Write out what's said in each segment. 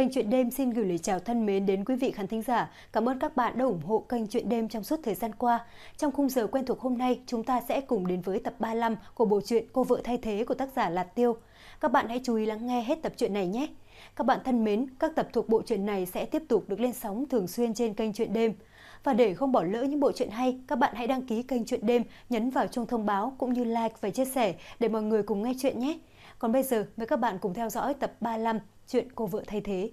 Kênh Chuyện Đêm xin gửi lời chào thân mến đến quý vị khán thính giả. Cảm ơn các bạn đã ủng hộ kênh Chuyện Đêm trong suốt thời gian qua. Trong khung giờ quen thuộc hôm nay, chúng ta sẽ cùng đến với tập 35 của bộ truyện Cô vợ thay thế của tác giả Lạt Tiêu. Các bạn hãy chú ý lắng nghe hết tập truyện này nhé. Các bạn thân mến, các tập thuộc bộ truyện này sẽ tiếp tục được lên sóng thường xuyên trên kênh Chuyện Đêm. Và để không bỏ lỡ những bộ truyện hay, các bạn hãy đăng ký kênh Chuyện Đêm, nhấn vào chuông thông báo cũng như like và chia sẻ để mọi người cùng nghe chuyện nhé. Còn bây giờ, mời các bạn cùng theo dõi tập 35 Chuyện Cô vợ thay thế.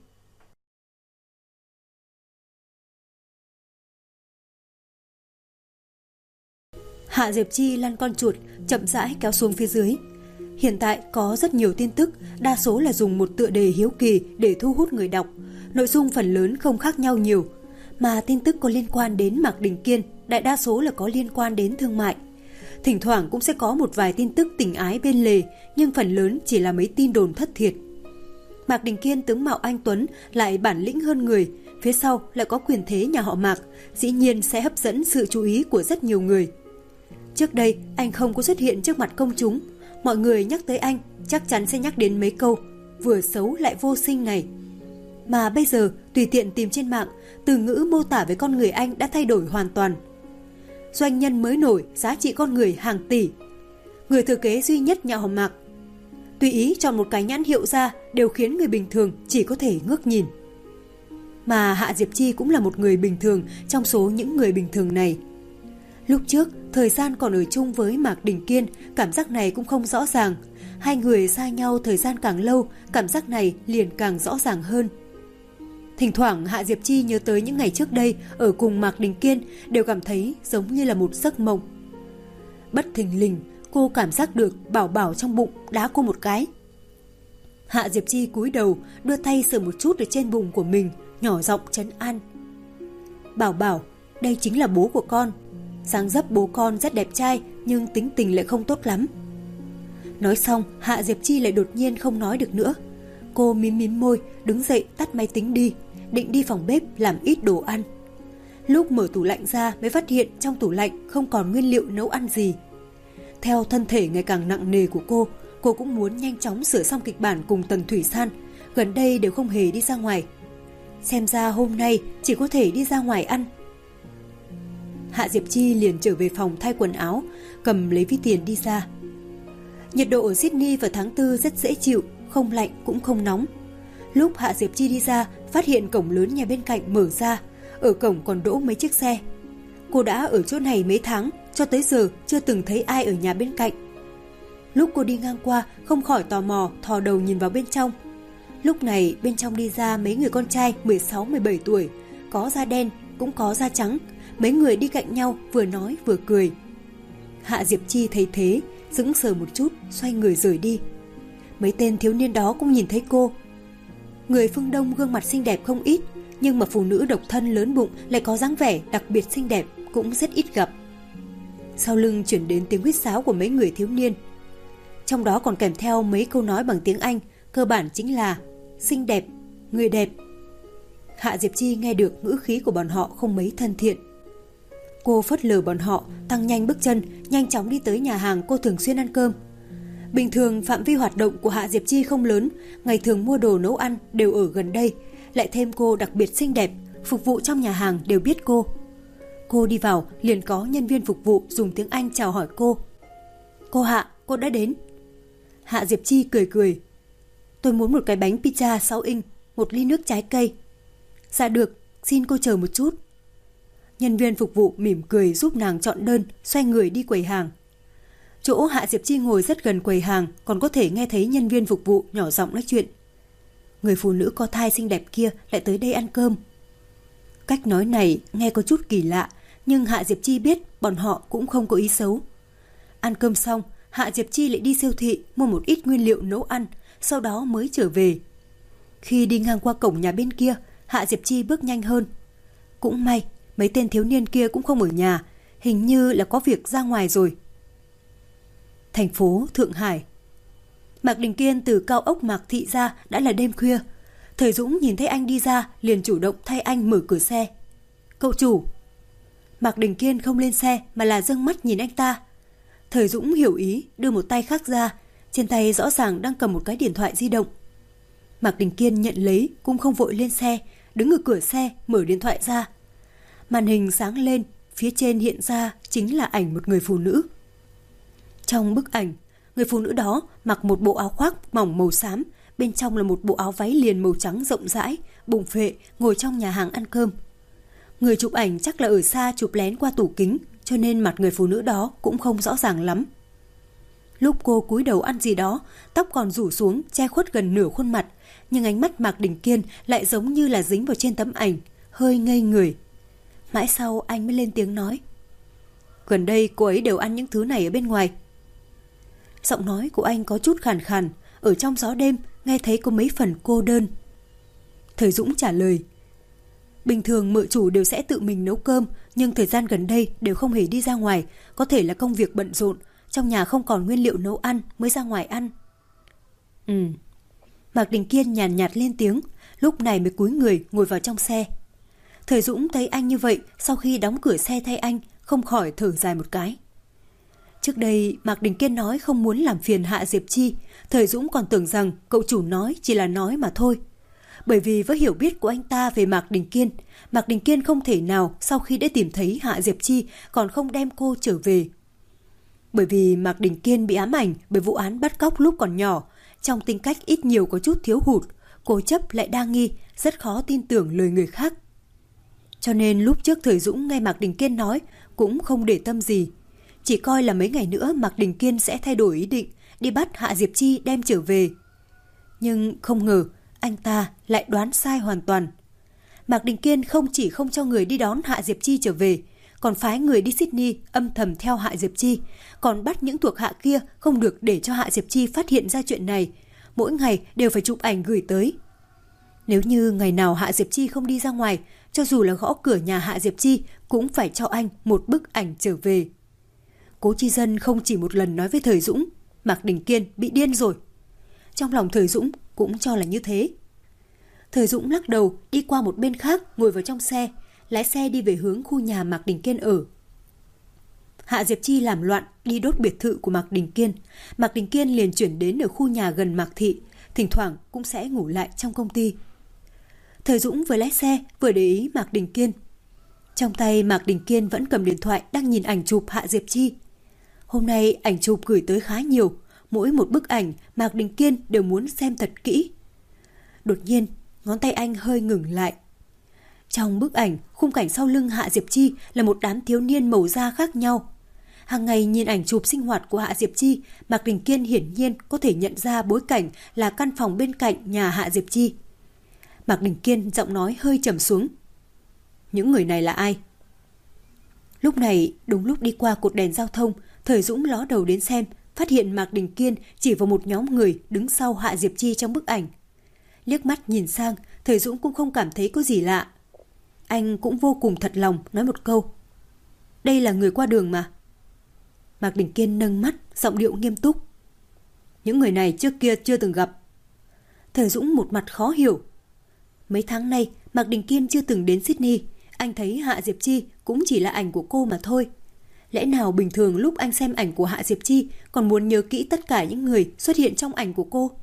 Hạ Diệp Chi lăn con chuột, chậm rãi kéo xuống phía dưới. Hiện tại có rất nhiều tin tức, đa số là dùng một tựa đề hiếu kỳ để thu hút người đọc. Nội dung phần lớn không khác nhau nhiều, mà tin tức có liên quan đến Mạc Đình Kiên, đại đa số là có liên quan đến thương mại. Thỉnh thoảng cũng sẽ có một vài tin tức tình ái bên lề, nhưng phần lớn chỉ là mấy tin đồn thất thiệt. Mạc Đình Kiên tướng mạo anh tuấn, lại bản lĩnh hơn người, phía sau lại có quyền thế nhà họ Mạc, dĩ nhiên sẽ hấp dẫn sự chú ý của rất nhiều người. Trước đây, anh không có xuất hiện trước mặt công chúng, mọi người nhắc tới anh chắc chắn sẽ nhắc đến mấy câu vừa xấu lại vô sinh này. Mà bây giờ, tùy tiện tìm trên mạng, từ ngữ mô tả về con người anh đã thay đổi hoàn toàn. Doanh nhân mới nổi, giá trị con người hàng tỷ, người thừa kế duy nhất nhà họ Mạc. Tùy ý chọn một cái nhãn hiệu ra đều khiến người bình thường chỉ có thể ngước nhìn. Mà Hạ Diệp Chi cũng là một người bình thường trong số những người bình thường này. Lúc trước, thời gian còn ở chung với Mạc Đình Kiên, cảm giác này cũng không rõ ràng. Hai người xa nhau thời gian càng lâu, cảm giác này liền càng rõ ràng hơn. Thỉnh thoảng Hạ Diệp Chi nhớ tới những ngày trước đây ở cùng Mạc Đình Kiên, đều cảm thấy giống như là một giấc mộng. Bất thình lình, cô cảm giác được Bảo Bảo trong bụng đá cô một cái. Hạ Diệp Chi cúi đầu, đưa tay sờ một chút ở trên bụng của mình, nhỏ giọng trấn an. Bảo Bảo, đây chính là bố của con. Dáng dấp bố con rất đẹp trai, nhưng tính tình lại không tốt lắm. Nói xong, Hạ Diệp Chi lại đột nhiên không nói được nữa. Cô mím mím môi, đứng dậy tắt máy tính đi, định đi phòng bếp làm ít đồ ăn. Lúc mở tủ lạnh ra mới phát hiện trong tủ lạnh không còn nguyên liệu nấu ăn gì. Theo thân thể ngày càng nặng nề của cô cũng muốn nhanh chóng sửa xong kịch bản cùng Tần Thủy San, gần đây đều không hề đi ra ngoài. Xem ra hôm nay chỉ có thể đi ra ngoài ăn. Hạ Diệp Chi liền trở về phòng thay quần áo, cầm lấy ví tiền đi ra. Nhiệt độ ở Sydney vào tháng 4 rất dễ chịu, không lạnh cũng không nóng. Lúc Hạ Diệp Chi đi ra, phát hiện cổng lớn nhà bên cạnh mở ra, ở cổng còn đỗ mấy chiếc xe. Cô đã ở chỗ này mấy tháng, cho tới giờ chưa từng thấy ai ở nhà bên cạnh. Lúc cô đi ngang qua, không khỏi tò mò thò đầu nhìn vào bên trong. Lúc này bên trong đi ra mấy người con trai 16-17 tuổi, có da đen cũng có da trắng. Mấy người đi cạnh nhau vừa nói vừa cười. Hạ Diệp Chi thấy thế, sững sờ một chút, xoay người rời đi. Mấy tên thiếu niên đó cũng nhìn thấy cô. Người phương Đông gương mặt xinh đẹp không ít, nhưng mà phụ nữ độc thân lớn bụng lại có dáng vẻ đặc biệt xinh đẹp cũng rất ít gặp. Sau lưng chuyển đến tiếng huýt sáo của mấy người thiếu niên. Trong đó còn kèm theo mấy câu nói bằng tiếng Anh, cơ bản chính là xinh đẹp, người đẹp. Hạ Diệp Chi nghe được ngữ khí của bọn họ không mấy thân thiện. Cô phớt lờ bọn họ, tăng nhanh bước chân, nhanh chóng đi tới nhà hàng cô thường xuyên ăn cơm. Bình thường phạm vi hoạt động của Hạ Diệp Chi không lớn, ngày thường mua đồ nấu ăn đều ở gần đây, lại thêm cô đặc biệt xinh đẹp, phục vụ trong nhà hàng đều biết cô. Cô đi vào liền có nhân viên phục vụ dùng tiếng Anh chào hỏi cô. Cô Hạ, cô đã đến. Hạ Diệp Chi cười cười. Tôi muốn một cái bánh pizza 6 inch, một ly nước trái cây. Dạ được, xin cô chờ một chút. Nhân viên phục vụ mỉm cười giúp nàng chọn đơn, xoay người đi quầy hàng. Chỗ Hạ Diệp Chi ngồi rất gần quầy hàng, còn có thể nghe thấy nhân viên phục vụ nhỏ giọng nói chuyện. Người phụ nữ có thai xinh đẹp kia lại tới đây ăn cơm. Cách nói này nghe có chút kỳ lạ, nhưng Hạ Diệp Chi biết bọn họ cũng không có ý xấu. Ăn cơm xong, Hạ Diệp Chi lại đi siêu thị mua một ít nguyên liệu nấu ăn, sau đó mới trở về. Khi đi ngang qua cổng nhà bên kia, Hạ Diệp Chi bước nhanh hơn. Cũng may, mấy tên thiếu niên kia cũng không ở nhà, hình như là có việc ra ngoài rồi. Thành phố Thượng Hải. Mạc Đình Kiên từ cao ốc Mạc Thị ra đã là đêm khuya. Thời Dũng nhìn thấy anh đi ra liền chủ động thay anh mở cửa xe. Cậu chủ. Mạc Đình Kiên không lên xe mà là dâng mắt nhìn anh ta. Thời Dũng hiểu ý, đưa một tay khác ra, trên tay rõ ràng đang cầm một cái điện thoại di động. Mạc Đình Kiên nhận lấy cũng không vội lên xe, đứng ở cửa xe mở điện thoại ra. Màn hình sáng lên, phía trên hiện ra chính là ảnh một người phụ nữ. Trong bức ảnh, người phụ nữ đó mặc một bộ áo khoác mỏng màu xám, bên trong là một bộ áo váy liền màu trắng rộng rãi, bụng phệ, ngồi trong nhà hàng ăn cơm. Người chụp ảnh chắc là ở xa chụp lén qua tủ kính, cho nên mặt người phụ nữ đó cũng không rõ ràng lắm. Lúc cô cúi đầu ăn gì đó, tóc còn rủ xuống che khuất gần nửa khuôn mặt, nhưng ánh mắt Mạc Đình Kiên lại giống như là dính vào trên tấm ảnh, hơi ngây người. Mãi sau anh mới lên tiếng nói: "Gần đây cô ấy đều ăn những thứ này ở bên ngoài." Giọng nói của anh có chút khàn khàn, ở trong gió đêm nghe thấy có mấy phần cô đơn. Thời Dũng trả lời: "Bình thường mợ chủ đều sẽ tự mình nấu cơm, nhưng thời gian gần đây đều không hề đi ra ngoài, có thể là công việc bận rộn, trong nhà không còn nguyên liệu nấu ăn mới ra ngoài ăn." Mạc Đình Kiên nhàn nhạt lên tiếng, lúc này mới cúi người ngồi vào trong xe. Thời Dũng thấy anh như vậy, sau khi đóng cửa xe thay anh, không khỏi thở dài một cái. Trước đây Mạc Đình Kiên nói không muốn làm phiền Hạ Diệp Chi, Thời Dũng còn tưởng rằng cậu chủ nói chỉ là nói mà thôi. Bởi vì với hiểu biết của anh ta về Mạc Đình Kiên không thể nào sau khi đã tìm thấy Hạ Diệp Chi còn không đem cô trở về. Bởi vì Mạc Đình Kiên bị ám ảnh bởi vụ án bắt cóc lúc còn nhỏ, trong tính cách ít nhiều có chút thiếu hụt, cố chấp lại đa nghi, rất khó tin tưởng lời người khác. Cho nên lúc trước Thời Dũng nghe Mạc Đình Kiên nói cũng không để tâm gì, chỉ coi là mấy ngày nữa Mạc Đình Kiên sẽ thay đổi ý định, đi bắt Hạ Diệp Chi đem trở về. Nhưng không ngờ anh ta lại đoán sai hoàn toàn. Mạc Đình Kiên không chỉ không cho người đi đón Hạ Diệp Chi trở về, còn phái người đi Sydney âm thầm theo Hạ Diệp Chi, còn bắt những thuộc hạ kia không được để cho Hạ Diệp Chi phát hiện ra chuyện này, mỗi ngày đều phải chụp ảnh gửi tới. Nếu như ngày nào Hạ Diệp Chi không đi ra ngoài, cho dù là gõ cửa nhà Hạ Diệp Chi cũng phải cho anh một bức ảnh trở về. Cố Chi Dân không chỉ một lần nói với Thời Dũng, Mạc Đình Kiên bị điên rồi. Trong lòng Thời Dũng cũng cho là như thế. Thời Dũng lắc đầu đi qua một bên khác, ngồi vào trong xe, lái xe đi về hướng khu nhà Mạc Đình Kiên ở. Hạ Diệp Chi làm loạn đi đốt biệt thự của Mạc Đình Kiên. Mạc Đình Kiên liền chuyển đến ở khu nhà gần Mạc Thị, thỉnh thoảng cũng sẽ ngủ lại trong công ty. Thời Dũng vừa lái xe vừa để ý Mạc Đình Kiên. Trong tay Mạc Đình Kiên vẫn cầm điện thoại đang nhìn ảnh chụp Hạ Diệp Chi. Hôm nay ảnh chụp gửi tới khá nhiều, mỗi một bức ảnh Mạc Đình Kiên đều muốn xem thật kỹ. Đột nhiên, ngón tay anh hơi ngừng lại. Trong bức ảnh, khung cảnh sau lưng Hạ Diệp Chi là một đám thiếu niên màu da khác nhau. Hàng ngày nhìn ảnh chụp sinh hoạt của Hạ Diệp Chi, Mạc Đình Kiên hiển nhiên có thể nhận ra bối cảnh là căn phòng bên cạnh nhà Hạ Diệp Chi. Mạc Đình Kiên giọng nói hơi trầm xuống. Những người này là ai? Lúc này, đúng lúc đi qua cột đèn giao thông, Thời Dũng ló đầu đến xem, phát hiện Mạc Đình Kiên chỉ vào một nhóm người đứng sau Hạ Diệp Chi trong bức ảnh. Liếc mắt nhìn sang, Thời Dũng cũng không cảm thấy có gì lạ. Anh cũng vô cùng thật lòng nói một câu. Đây là người qua đường mà. Mạc Đình Kiên nâng mắt, giọng điệu nghiêm túc. Những người này trước kia chưa từng gặp. Thời Dũng một mặt khó hiểu. Mấy tháng nay, Mạc Đình Kiên chưa từng đến Sydney. Anh thấy Hạ Diệp Chi cũng chỉ là ảnh của cô mà thôi. Lẽ nào bình thường lúc anh xem ảnh của Hạ Diệp Chi còn muốn nhớ kỹ tất cả những người xuất hiện trong ảnh của cô?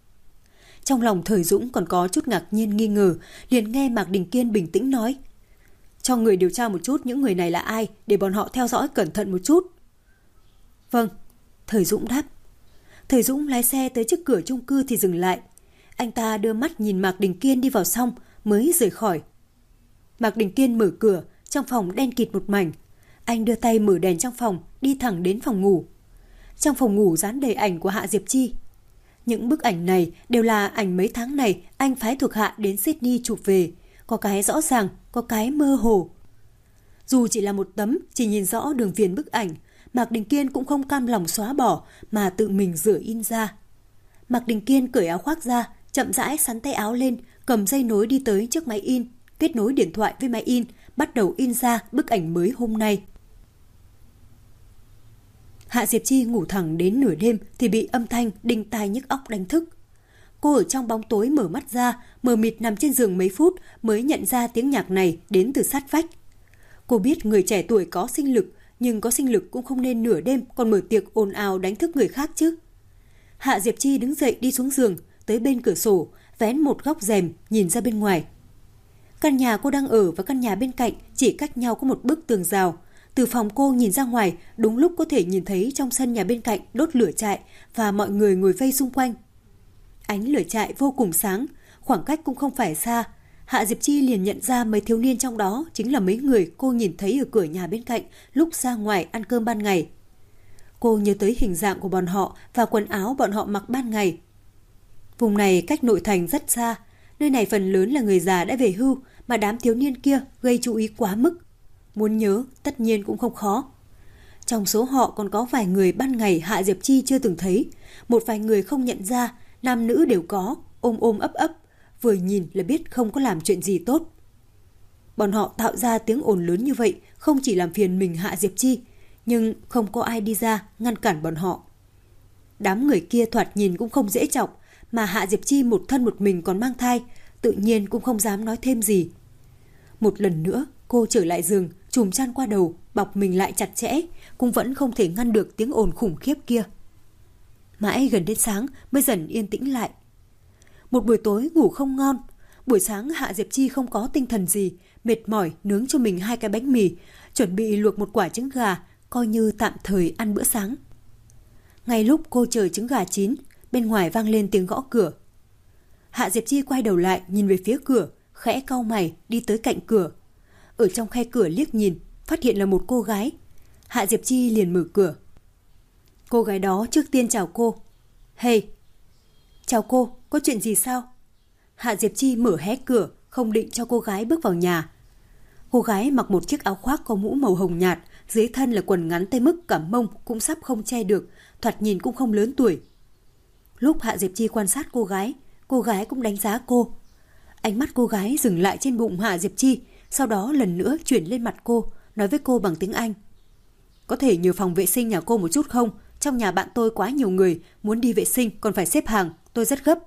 Trong lòng Thời Dũng còn có chút ngạc nhiên nghi ngờ, liền nghe Mạc Đình Kiên bình tĩnh nói. Cho người điều tra một chút những người này là ai, để bọn họ theo dõi cẩn thận một chút. Vâng, Thời Dũng đáp. Thời Dũng lái xe tới trước cửa chung cư thì dừng lại. Anh ta đưa mắt nhìn Mạc Đình Kiên đi vào xong mới rời khỏi. Mạc Đình Kiên mở cửa, trong phòng đen kịt một mảnh. Anh đưa tay mở đèn trong phòng, đi thẳng đến phòng ngủ. Trong phòng ngủ dán đầy ảnh của Hạ Diệp Chi. Những bức ảnh này đều là ảnh mấy tháng này anh phái thuộc hạ đến Sydney chụp về. Có cái rõ ràng, có cái mơ hồ. Dù chỉ là một tấm, chỉ nhìn rõ đường viền bức ảnh, Mạc Đình Kiên cũng không cam lòng xóa bỏ mà tự mình rửa in ra. Mạc Đình Kiên cởi áo khoác ra, chậm rãi xắn tay áo lên, cầm dây nối đi tới trước máy in, kết nối điện thoại với máy in, bắt đầu in ra bức ảnh mới hôm nay. Hạ Diệp Chi ngủ thẳng đến nửa đêm thì bị âm thanh đinh tai nhức óc đánh thức. Cô ở trong bóng tối mở mắt ra, mờ mịt nằm trên giường mấy phút mới nhận ra tiếng nhạc này đến từ sát vách. Cô biết người trẻ tuổi có sinh lực, nhưng có sinh lực cũng không nên nửa đêm còn mở tiệc ồn ào đánh thức người khác chứ. Hạ Diệp Chi đứng dậy đi xuống giường, tới bên cửa sổ, vén một góc rèm nhìn ra bên ngoài. Căn nhà cô đang ở và căn nhà bên cạnh chỉ cách nhau có một bức tường rào. Từ phòng cô nhìn ra ngoài, đúng lúc có thể nhìn thấy trong sân nhà bên cạnh đốt lửa trại và mọi người ngồi vây xung quanh. Ánh lửa trại vô cùng sáng, khoảng cách cũng không phải xa. Hạ Diệp Chi liền nhận ra mấy thiếu niên trong đó chính là mấy người cô nhìn thấy ở cửa nhà bên cạnh lúc ra ngoài ăn cơm ban ngày. Cô nhớ tới hình dạng của bọn họ và quần áo bọn họ mặc ban ngày. Vùng này cách nội thành rất xa, nơi này phần lớn là người già đã về hưu mà đám thiếu niên kia gây chú ý quá mức. Muốn nhớ tất nhiên cũng không khó. Trong số họ còn có vài người ban ngày Hạ Diệp Chi chưa từng thấy, một vài người không nhận ra, nam nữ đều có, ôm ôm ấp ấp, vừa nhìn là biết không có làm chuyện gì tốt. Bọn họ tạo ra tiếng ồn lớn như vậy không chỉ làm phiền mình Hạ Diệp Chi, nhưng không có ai đi ra ngăn cản bọn họ. Đám người kia thoạt nhìn cũng không dễ chọc, mà Hạ Diệp Chi một thân một mình còn mang thai, tự nhiên cũng không dám nói thêm gì. Một lần nữa, cô trở lại giường, chùm chăn qua đầu, bọc mình lại chặt chẽ, cũng vẫn không thể ngăn được tiếng ồn khủng khiếp kia. Mãi gần đến sáng mới dần yên tĩnh lại. Một buổi tối ngủ không ngon, buổi sáng Hạ Diệp Chi không có tinh thần gì, mệt mỏi nướng cho mình 2 cái bánh mì, chuẩn bị luộc một quả trứng gà, coi như tạm thời ăn bữa sáng. Ngay lúc cô chờ trứng gà chín, bên ngoài vang lên tiếng gõ cửa. Hạ Diệp Chi quay đầu lại nhìn về phía cửa, khẽ cau mày đi tới cạnh cửa. Ở trong khe cửa liếc nhìn, phát hiện là một cô gái. Hạ Diệp Chi liền mở cửa. Cô gái đó trước tiên chào cô. Hey! Chào cô, có chuyện gì sao? Hạ Diệp Chi mở hé cửa, không định cho cô gái bước vào nhà. Cô gái mặc một chiếc áo khoác có mũ màu hồng nhạt, dưới thân là quần ngắn tới mức cả mông cũng sắp không che được, thoạt nhìn cũng không lớn tuổi. Lúc Hạ Diệp Chi quan sát cô gái cũng đánh giá cô. Ánh mắt cô gái dừng lại trên bụng Hạ Diệp Chi, sau đó lần nữa chuyển lên mặt cô, nói với cô bằng tiếng Anh. Có thể nhờ phòng vệ sinh nhà cô một chút không? Trong nhà bạn tôi quá nhiều người, muốn đi vệ sinh còn phải xếp hàng, tôi rất gấp.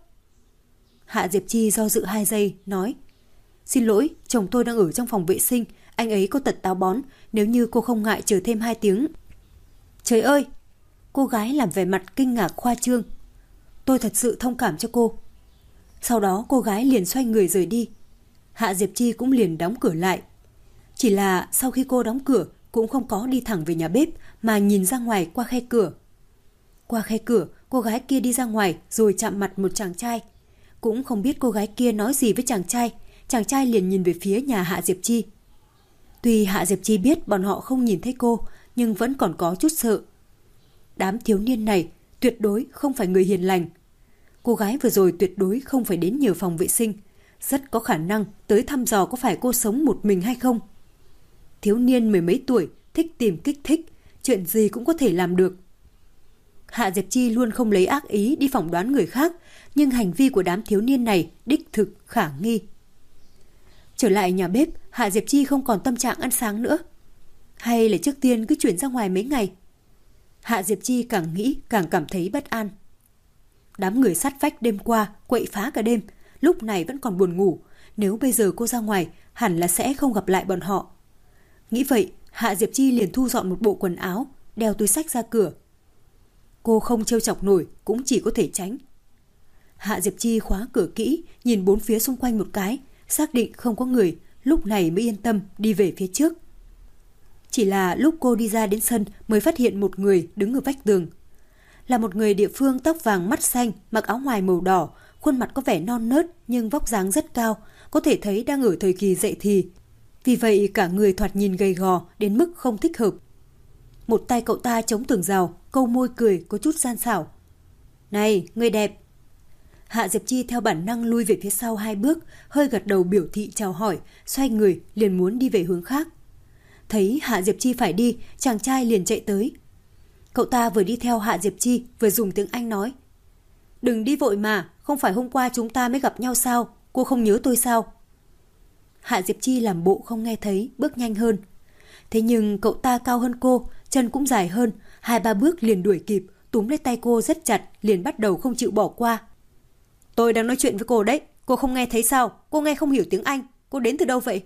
Hạ Diệp Chi do dự 2 giây, nói. Xin lỗi, chồng tôi đang ở trong phòng vệ sinh, anh ấy có tật táo bón, nếu như cô không ngại chờ thêm 2 tiếng. Trời ơi! Cô gái làm vẻ mặt kinh ngạc khoa trương. Tôi thật sự thông cảm cho cô. Sau đó cô gái liền xoay người rời đi. Hạ Diệp Chi cũng liền đóng cửa lại. Chỉ là sau khi cô đóng cửa cũng không có đi thẳng về nhà bếp mà nhìn ra ngoài qua khe cửa. Qua khe cửa, cô gái kia đi ra ngoài rồi chạm mặt một chàng trai. Cũng không biết cô gái kia nói gì với chàng trai liền nhìn về phía nhà Hạ Diệp Chi. Tuy Hạ Diệp Chi biết bọn họ không nhìn thấy cô, nhưng vẫn còn có chút sợ. Đám thiếu niên này tuyệt đối không phải người hiền lành. Cô gái vừa rồi tuyệt đối không phải đến nhờ phòng vệ sinh, rất có khả năng tới thăm dò có phải cô sống một mình hay không. Thiếu niên mười mấy tuổi, thích tìm kích thích, chuyện gì cũng có thể làm được. Hạ Diệp Chi luôn không lấy ác ý đi phỏng đoán người khác, nhưng hành vi của đám thiếu niên này đích thực khả nghi. Trở lại nhà bếp, Hạ Diệp Chi không còn tâm trạng ăn sáng nữa. Hay là trước tiên cứ chuyển ra ngoài mấy ngày? Hạ Diệp Chi càng nghĩ càng cảm thấy bất an. Đám người sát vách đêm qua quậy phá cả đêm, lúc này vẫn còn buồn ngủ. Nếu bây giờ cô ra ngoài, hẳn là sẽ không gặp lại bọn họ. Nghĩ vậy, Hạ Diệp Chi liền thu dọn một bộ quần áo, đeo túi xách ra cửa. Cô không trêu chọc nổi, cũng chỉ có thể tránh. Hạ Diệp Chi khóa cửa kỹ, nhìn bốn phía xung quanh một cái, xác định không có người, lúc này mới yên tâm đi về phía trước. Chỉ là lúc cô đi ra đến sân mới phát hiện một người đứng ở vách tường. Là một người địa phương tóc vàng mắt xanh, mặc áo ngoài màu đỏ, khuôn mặt có vẻ non nớt nhưng vóc dáng rất cao, có thể thấy đang ở thời kỳ dậy thì. Vì vậy cả người thoạt nhìn gầy gò đến mức không thích hợp. Một tay cậu ta chống tường rào, câu môi cười có chút gian xảo. Này, người đẹp! Hạ Diệp Chi theo bản năng lui về phía sau 2 bước, hơi gật đầu biểu thị chào hỏi, xoay người liền muốn đi về hướng khác. Thấy Hạ Diệp Chi phải đi, chàng trai liền chạy tới. Cậu ta vừa đi theo Hạ Diệp Chi vừa dùng tiếng Anh nói. Đừng đi vội mà, không phải hôm qua chúng ta mới gặp nhau sao, cô không nhớ tôi sao? Hạ Diệp Chi làm bộ không nghe thấy, bước nhanh hơn. Thế nhưng cậu ta cao hơn cô, chân cũng dài hơn, 2-3 bước liền đuổi kịp, túm lấy tay cô rất chặt, liền bắt đầu không chịu bỏ qua. Tôi đang nói chuyện với cô đấy, cô không nghe thấy sao? Cô nghe không hiểu tiếng Anh, cô đến từ đâu vậy?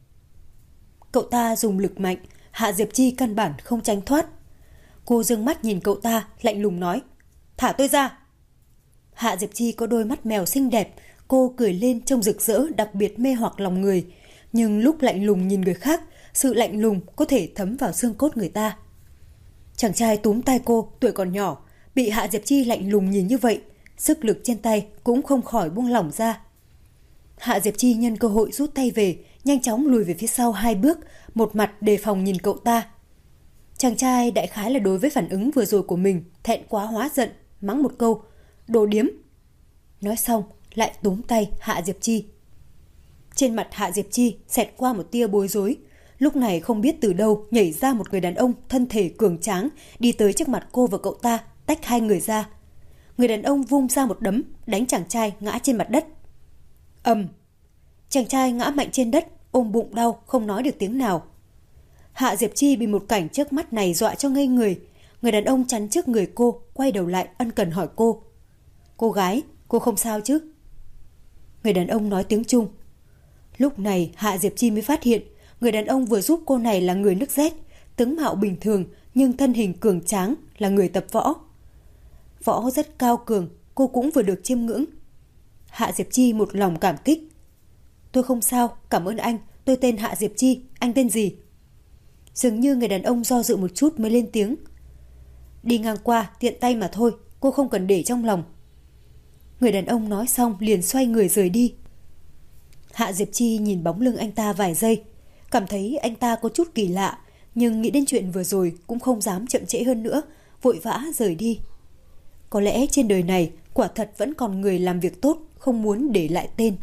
Cậu ta dùng lực mạnh, Hạ Diệp Chi căn bản không tránh thoát. Cô giương mắt nhìn cậu ta, lạnh lùng nói. Thả tôi ra! Hạ Diệp Chi có đôi mắt mèo xinh đẹp, Cô cười lên trông rực rỡ, đặc biệt mê hoặc lòng người. Nhưng lúc lạnh lùng nhìn người khác, sự lạnh lùng có thể thấm vào xương cốt người ta. Chàng trai túm tay cô, tuổi còn nhỏ, bị Hạ Diệp Chi lạnh lùng nhìn như vậy, sức lực trên tay cũng không khỏi buông lỏng ra. Hạ Diệp Chi nhân cơ hội rút tay về, nhanh chóng lùi về phía sau 2 bước, một mặt đề phòng nhìn cậu ta. Chàng trai đại khái là đối với phản ứng vừa rồi của mình, thẹn quá hóa giận, mắng một câu, đồ điếm. Nói xong, lại túm tay Hạ Diệp Chi. Trên mặt Hạ Diệp Chi xẹt qua một tia bối rối. Lúc này không biết từ đâu nhảy ra một người đàn ông thân thể cường tráng, đi tới trước mặt cô và cậu ta, tách hai người ra. Người đàn ông vung ra một đấm, đánh chàng trai ngã trên mặt đất. Ầm! Chàng trai ngã mạnh trên đất, ôm bụng đau, không nói được tiếng nào. Hạ Diệp Chi bị một cảnh trước mắt này dọa cho ngây người. Người đàn ông chắn trước người cô, quay đầu lại ân cần hỏi cô. Cô gái, cô không sao chứ? Người đàn ông nói tiếng Trung. Lúc này Hạ Diệp Chi mới phát hiện, người đàn ông vừa giúp cô này là người nước Z, tướng mạo bình thường nhưng thân hình cường tráng, là người tập võ. Võ rất cao cường, cô cũng vừa được chiêm ngưỡng. Hạ Diệp Chi một lòng cảm kích. Tôi không sao, cảm ơn anh, tôi tên Hạ Diệp Chi, anh tên gì? Dường như người đàn ông do dự một chút mới lên tiếng. Đi ngang qua, tiện tay mà thôi, cô không cần để trong lòng. Người đàn ông nói xong liền xoay người rời đi. Hạ Diệp Chi nhìn bóng lưng anh ta vài giây, cảm thấy anh ta có chút kỳ lạ, nhưng nghĩ đến chuyện vừa rồi cũng không dám chậm trễ hơn nữa, vội vã rời đi. Có lẽ trên đời này quả thật vẫn còn người làm việc tốt, không muốn để lại tên.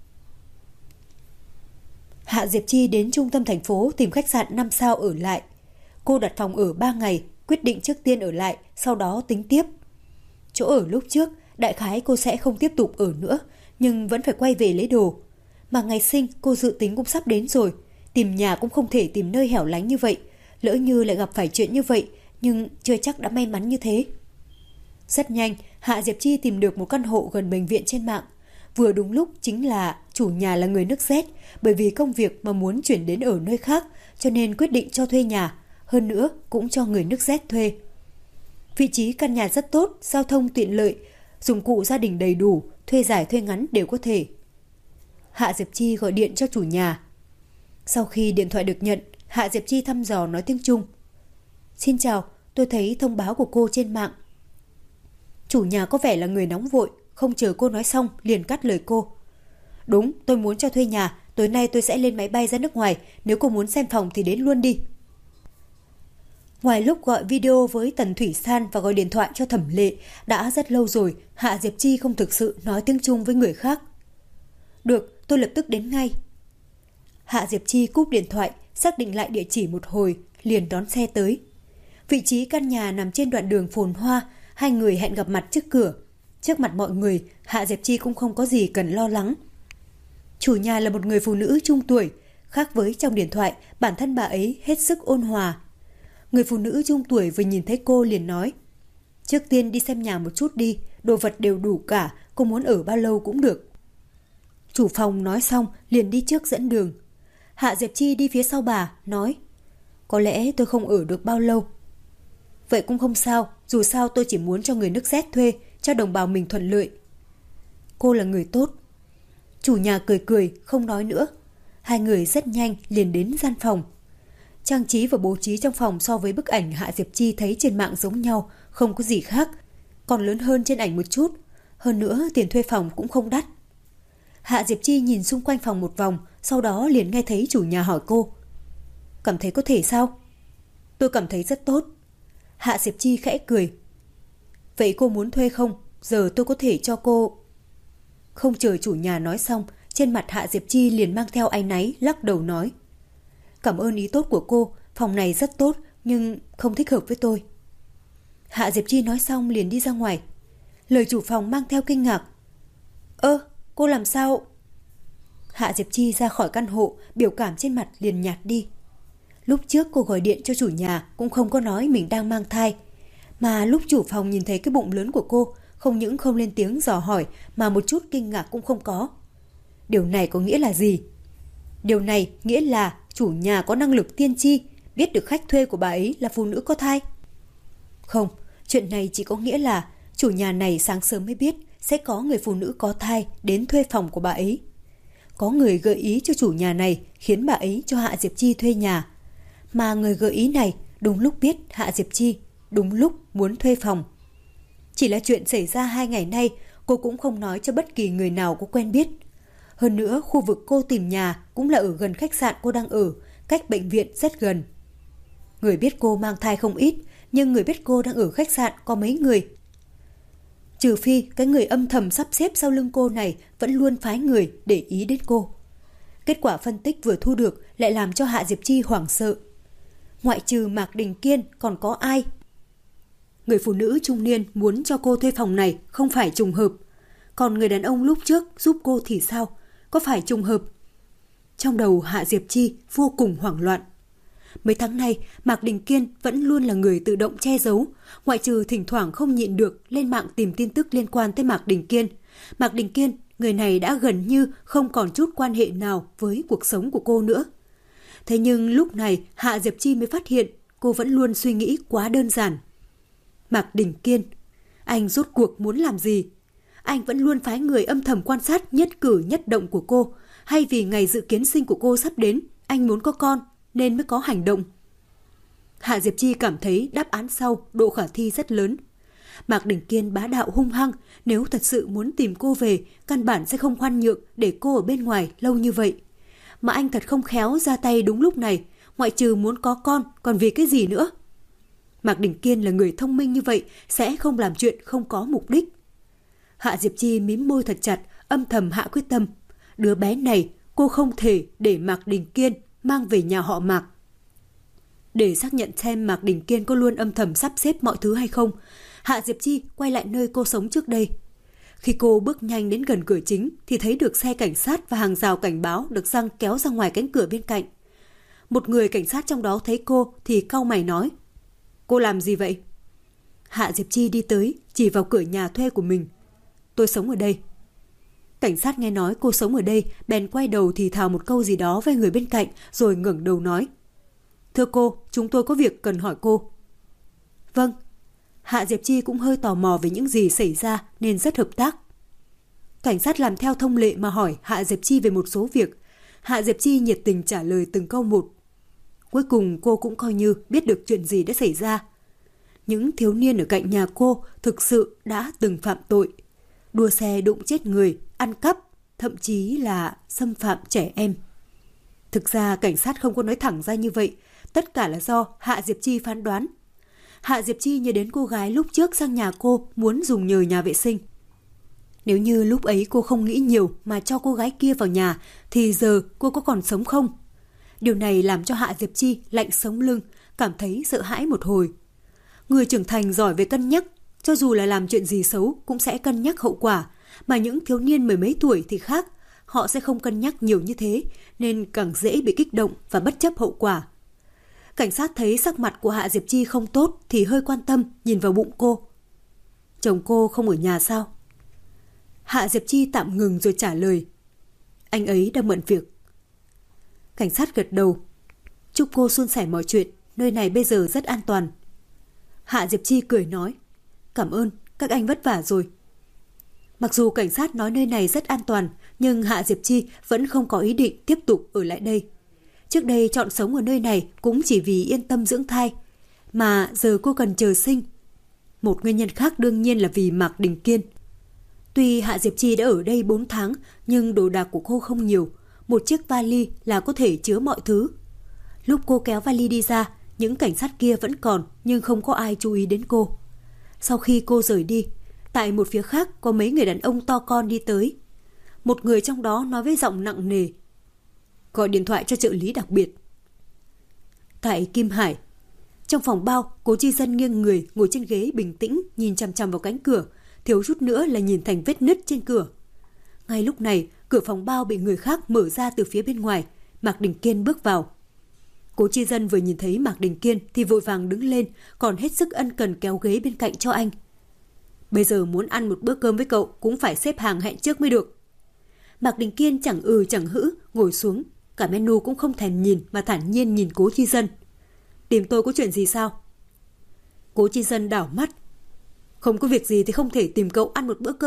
Hạ Diệp Chi đến trung tâm thành phố tìm khách sạn 5 sao ở lại. Cô đặt phòng ở 3 ngày, quyết định trước tiên ở lại, sau đó tính tiếp. Chỗ ở lúc trước, đại khái cô sẽ không tiếp tục ở nữa, nhưng vẫn phải quay về lấy đồ. Mà ngày sinh cô dự tính cũng sắp đến rồi, tìm nhà cũng không thể tìm nơi hẻo lánh như vậy. Lỡ như lại gặp phải chuyện như vậy, nhưng chưa chắc đã may mắn như thế. Rất nhanh, Hạ Diệp Chi tìm được một căn hộ gần bệnh viện trên mạng. Vừa đúng lúc chính là chủ nhà là người nước Z, bởi vì công việc mà muốn chuyển đến ở nơi khác, cho nên quyết định cho thuê nhà, hơn nữa cũng cho người nước Z thuê. Vị trí căn nhà rất tốt, giao thông tiện lợi, dụng cụ gia đình đầy đủ, thuê dài thuê ngắn đều có thể. Hạ Diệp Chi gọi điện cho chủ nhà. Sau khi điện thoại được nhận, Hạ Diệp Chi thăm dò nói tiếng Trung. Xin chào, tôi thấy thông báo của cô trên mạng. Chủ nhà có vẻ là người nóng vội, không chờ cô nói xong liền cắt lời cô. Đúng, tôi muốn cho thuê nhà, tối nay tôi sẽ lên máy bay ra nước ngoài, nếu cô muốn xem phòng thì đến luôn đi. Ngoài lúc gọi video với Tần Thủy San và gọi điện thoại cho Thẩm Lệ, đã rất lâu rồi Hạ Diệp Chi không thực sự nói tiếng Trung với người khác. Được, tôi lập tức đến ngay. Hạ Diệp Chi cúp điện thoại, xác định lại địa chỉ một hồi, liền đón xe tới. Vị trí căn nhà nằm trên đoạn đường phồn hoa, hai người hẹn gặp mặt trước cửa. Trước mặt mọi người, Hạ Diệp Chi cũng không có gì cần lo lắng. Chủ nhà là một người phụ nữ trung tuổi, khác với trong điện thoại, bản thân bà ấy hết sức ôn hòa. Người phụ nữ trung tuổi vừa nhìn thấy cô liền nói, trước tiên đi xem nhà một chút đi, đồ vật đều đủ cả, cô muốn ở bao lâu cũng được. Chủ phòng nói xong liền đi trước dẫn đường. Hạ Diệp Chi đi phía sau bà, nói, có lẽ tôi không ở được bao lâu. Vậy cũng không sao, dù sao tôi chỉ muốn cho người nước Z thuê, cho đồng bào mình thuận lợi. Cô là người tốt. Chủ nhà cười cười, không nói nữa. Hai người rất nhanh liền đến gian phòng. Trang trí và bố trí trong phòng so với bức ảnh Hạ Diệp Chi thấy trên mạng giống nhau, không có gì khác. Còn lớn hơn trên ảnh một chút. Hơn nữa tiền thuê phòng cũng không đắt. Hạ Diệp Chi nhìn xung quanh phòng một vòng, sau đó liền nghe thấy chủ nhà hỏi cô. Cảm thấy có thể sao? Tôi cảm thấy rất tốt. Hạ Diệp Chi khẽ cười. Vậy cô muốn thuê không? Giờ tôi có thể cho cô... Không chờ chủ nhà nói xong, trên mặt Hạ Diệp Chi liền mang theo áy náy, lắc đầu nói. Cảm ơn ý tốt của cô, phòng này rất tốt, nhưng không thích hợp với tôi. Hạ Diệp Chi nói xong liền đi ra ngoài. Lời chủ phòng mang theo kinh ngạc. Cô làm sao? Hạ Diệp Chi ra khỏi căn hộ, biểu cảm trên mặt liền nhạt đi. Lúc trước cô gọi điện cho chủ nhà cũng không có nói mình đang mang thai. Mà lúc chủ phòng nhìn thấy cái bụng lớn của cô, không những không lên tiếng dò hỏi mà một chút kinh ngạc cũng không có. Điều này có nghĩa là gì? Điều này nghĩa là chủ nhà có năng lực tiên tri, biết được khách thuê của bà ấy là phụ nữ có thai. Không, chuyện này chỉ có nghĩa là chủ nhà này sáng sớm mới biết sẽ có người phụ nữ có thai đến thuê phòng của bà ấy. Có người gợi ý cho chủ nhà này khiến bà ấy cho Hạ Diệp Chi thuê nhà. Mà người gợi ý này đúng lúc biết Hạ Diệp Chi đúng lúc muốn thuê phòng. Chỉ là chuyện xảy ra 2 ngày nay, cô cũng không nói cho bất kỳ người nào có quen biết. Hơn nữa, khu vực cô tìm nhà cũng là ở gần khách sạn cô đang ở, cách bệnh viện rất gần. Người biết cô mang thai không ít, nhưng người biết cô đang ở khách sạn có mấy người. Trừ phi cái người âm thầm sắp xếp sau lưng cô này vẫn luôn phái người để ý đến cô. Kết quả phân tích vừa thu được lại làm cho Hạ Diệp Chi hoảng sợ. Ngoại trừ Mạc Đình Kiên còn có ai? Người phụ nữ trung niên muốn cho cô thuê phòng này không phải trùng hợp. Còn người đàn ông lúc trước giúp cô thì sao? Có phải trùng hợp? Trong đầu Hạ Diệp Chi vô cùng hoảng loạn. Mấy tháng nay, Mạc Đình Kiên vẫn luôn là người tự động che giấu, ngoại trừ thỉnh thoảng không nhịn được lên mạng tìm tin tức liên quan tới Mạc Đình Kiên. Mạc Đình Kiên, người này đã gần như không còn chút quan hệ nào với cuộc sống của cô nữa. Thế nhưng lúc này Hạ Diệp Chi mới phát hiện cô vẫn luôn suy nghĩ quá đơn giản. Mạc Đình Kiên, anh rốt cuộc muốn làm gì? Anh vẫn luôn phái người âm thầm quan sát nhất cử nhất động của cô, hay vì ngày dự kiến sinh của cô sắp đến, anh muốn có con nên mới có hành động? Hạ Diệp Chi cảm thấy đáp án sau độ khả thi rất lớn. Mạc Đình Kiên bá đạo hung hăng, nếu thật sự muốn tìm cô về, căn bản sẽ không khoan nhượng để cô ở bên ngoài lâu như vậy. Mà anh thật không khéo ra tay đúng lúc này, ngoại trừ muốn có con, còn vì cái gì nữa? Mạc Đình Kiên là người thông minh như vậy, sẽ không làm chuyện không có mục đích. Hạ Diệp Chi mím môi thật chặt, âm thầm hạ quyết tâm. Đứa bé này cô không thể để Mạc Đình Kiên mang về nhà họ Mạc. Để xác nhận xem Mạc Đình Kiên có luôn âm thầm sắp xếp mọi thứ hay không, Hạ Diệp Chi quay lại nơi cô sống trước đây. Khi cô bước nhanh đến gần cửa chính thì thấy được xe cảnh sát và hàng rào cảnh báo được giăng kéo ra ngoài cánh cửa bên cạnh. Một người cảnh sát trong đó thấy cô thì cau mày nói: "Cô làm gì vậy?" Hạ Diệp Chi đi tới, chỉ vào cửa nhà thuê của mình: "Tôi sống ở đây." Cảnh sát nghe nói cô sống ở đây, bèn quay đầu thì thào một câu gì đó với người bên cạnh rồi ngẩng đầu nói: "Thưa cô, chúng tôi có việc cần hỏi cô." "Vâng." Hạ Diệp Chi cũng hơi tò mò về những gì xảy ra nên rất hợp tác. Cảnh sát làm theo thông lệ mà hỏi Hạ Diệp Chi về một số việc. Hạ Diệp Chi nhiệt tình trả lời từng câu một. Cuối cùng cô cũng coi như biết được chuyện gì đã xảy ra. Những thiếu niên ở cạnh nhà cô thực sự đã từng phạm tội. Đua xe đụng chết người, ăn cắp, thậm chí là xâm phạm trẻ em. Thực ra cảnh sát không có nói thẳng ra như vậy, tất cả là do Hạ Diệp Chi phán đoán. Hạ Diệp Chi nhớ đến cô gái lúc trước sang nhà cô muốn dùng nhờ nhà vệ sinh. Nếu như lúc ấy cô không nghĩ nhiều mà cho cô gái kia vào nhà thì giờ cô có còn sống không? Điều này làm cho Hạ Diệp Chi lạnh sống lưng, cảm thấy sợ hãi một hồi. Người trưởng thành giỏi về cân nhắc, cho dù là làm chuyện gì xấu cũng sẽ cân nhắc hậu quả, mà những thiếu niên mười mấy tuổi thì khác, họ sẽ không cân nhắc nhiều như thế nên càng dễ bị kích động và bất chấp hậu quả. Cảnh sát thấy sắc mặt của Hạ Diệp Chi không tốt thì hơi quan tâm nhìn vào bụng cô. "Chồng cô không ở nhà sao?" Hạ Diệp Chi tạm ngừng rồi trả lời: "Anh ấy đang bận việc." Cảnh sát gật đầu: "Chúc cô suôn sẻ mọi chuyện, nơi này bây giờ rất an toàn." Hạ Diệp Chi cười nói: "Cảm ơn, các anh vất vả rồi." Mặc dù cảnh sát nói nơi này rất an toàn, nhưng Hạ Diệp Chi vẫn không có ý định tiếp tục ở lại đây. Trước đây chọn sống ở nơi này cũng chỉ vì yên tâm dưỡng thai, mà giờ cô cần chờ sinh. Một nguyên nhân khác đương nhiên là vì Mạc Đình Kiên. Tuy Hạ Diệp Chi đã ở đây 4 tháng, nhưng đồ đạc của cô không nhiều, một chiếc vali là có thể chứa mọi thứ. Lúc cô kéo vali đi ra, những cảnh sát kia vẫn còn nhưng không có ai chú ý đến cô. Sau khi cô rời đi, tại một phía khác có mấy người đàn ông to con đi tới. Một người trong đó nói với giọng nặng nề: "Gọi điện thoại cho trợ lý đặc biệt." Tại Kim Hải, trong phòng bao, Cố Chi Dân nghiêng người ngồi trên ghế bình tĩnh nhìn chằm chằm vào cánh cửa, thiếu chút nữa là nhìn thành vết nứt trên cửa. Ngay lúc này, cửa phòng bao bị người khác mở ra từ phía bên ngoài. Mạc Đình Kiên bước vào. Cố Chi Dân vừa nhìn thấy Mạc Đình Kiên thì vội vàng đứng lên, còn hết sức ân cần kéo ghế bên cạnh cho anh. "Bây giờ muốn ăn một bữa cơm với cậu cũng phải xếp hàng hẹn trước mới được." Mạc Đình Kiên chẳng chẳng hữ ngồi xuống, cả menu cũng không thèm nhìn mà thản nhiên nhìn Cố Chi Dân. "Tìm tôi có chuyện gì sao?" Cố Chi Dân đảo mắt. "Không có việc gì thì không thể tìm cậu ăn một bữa cơm.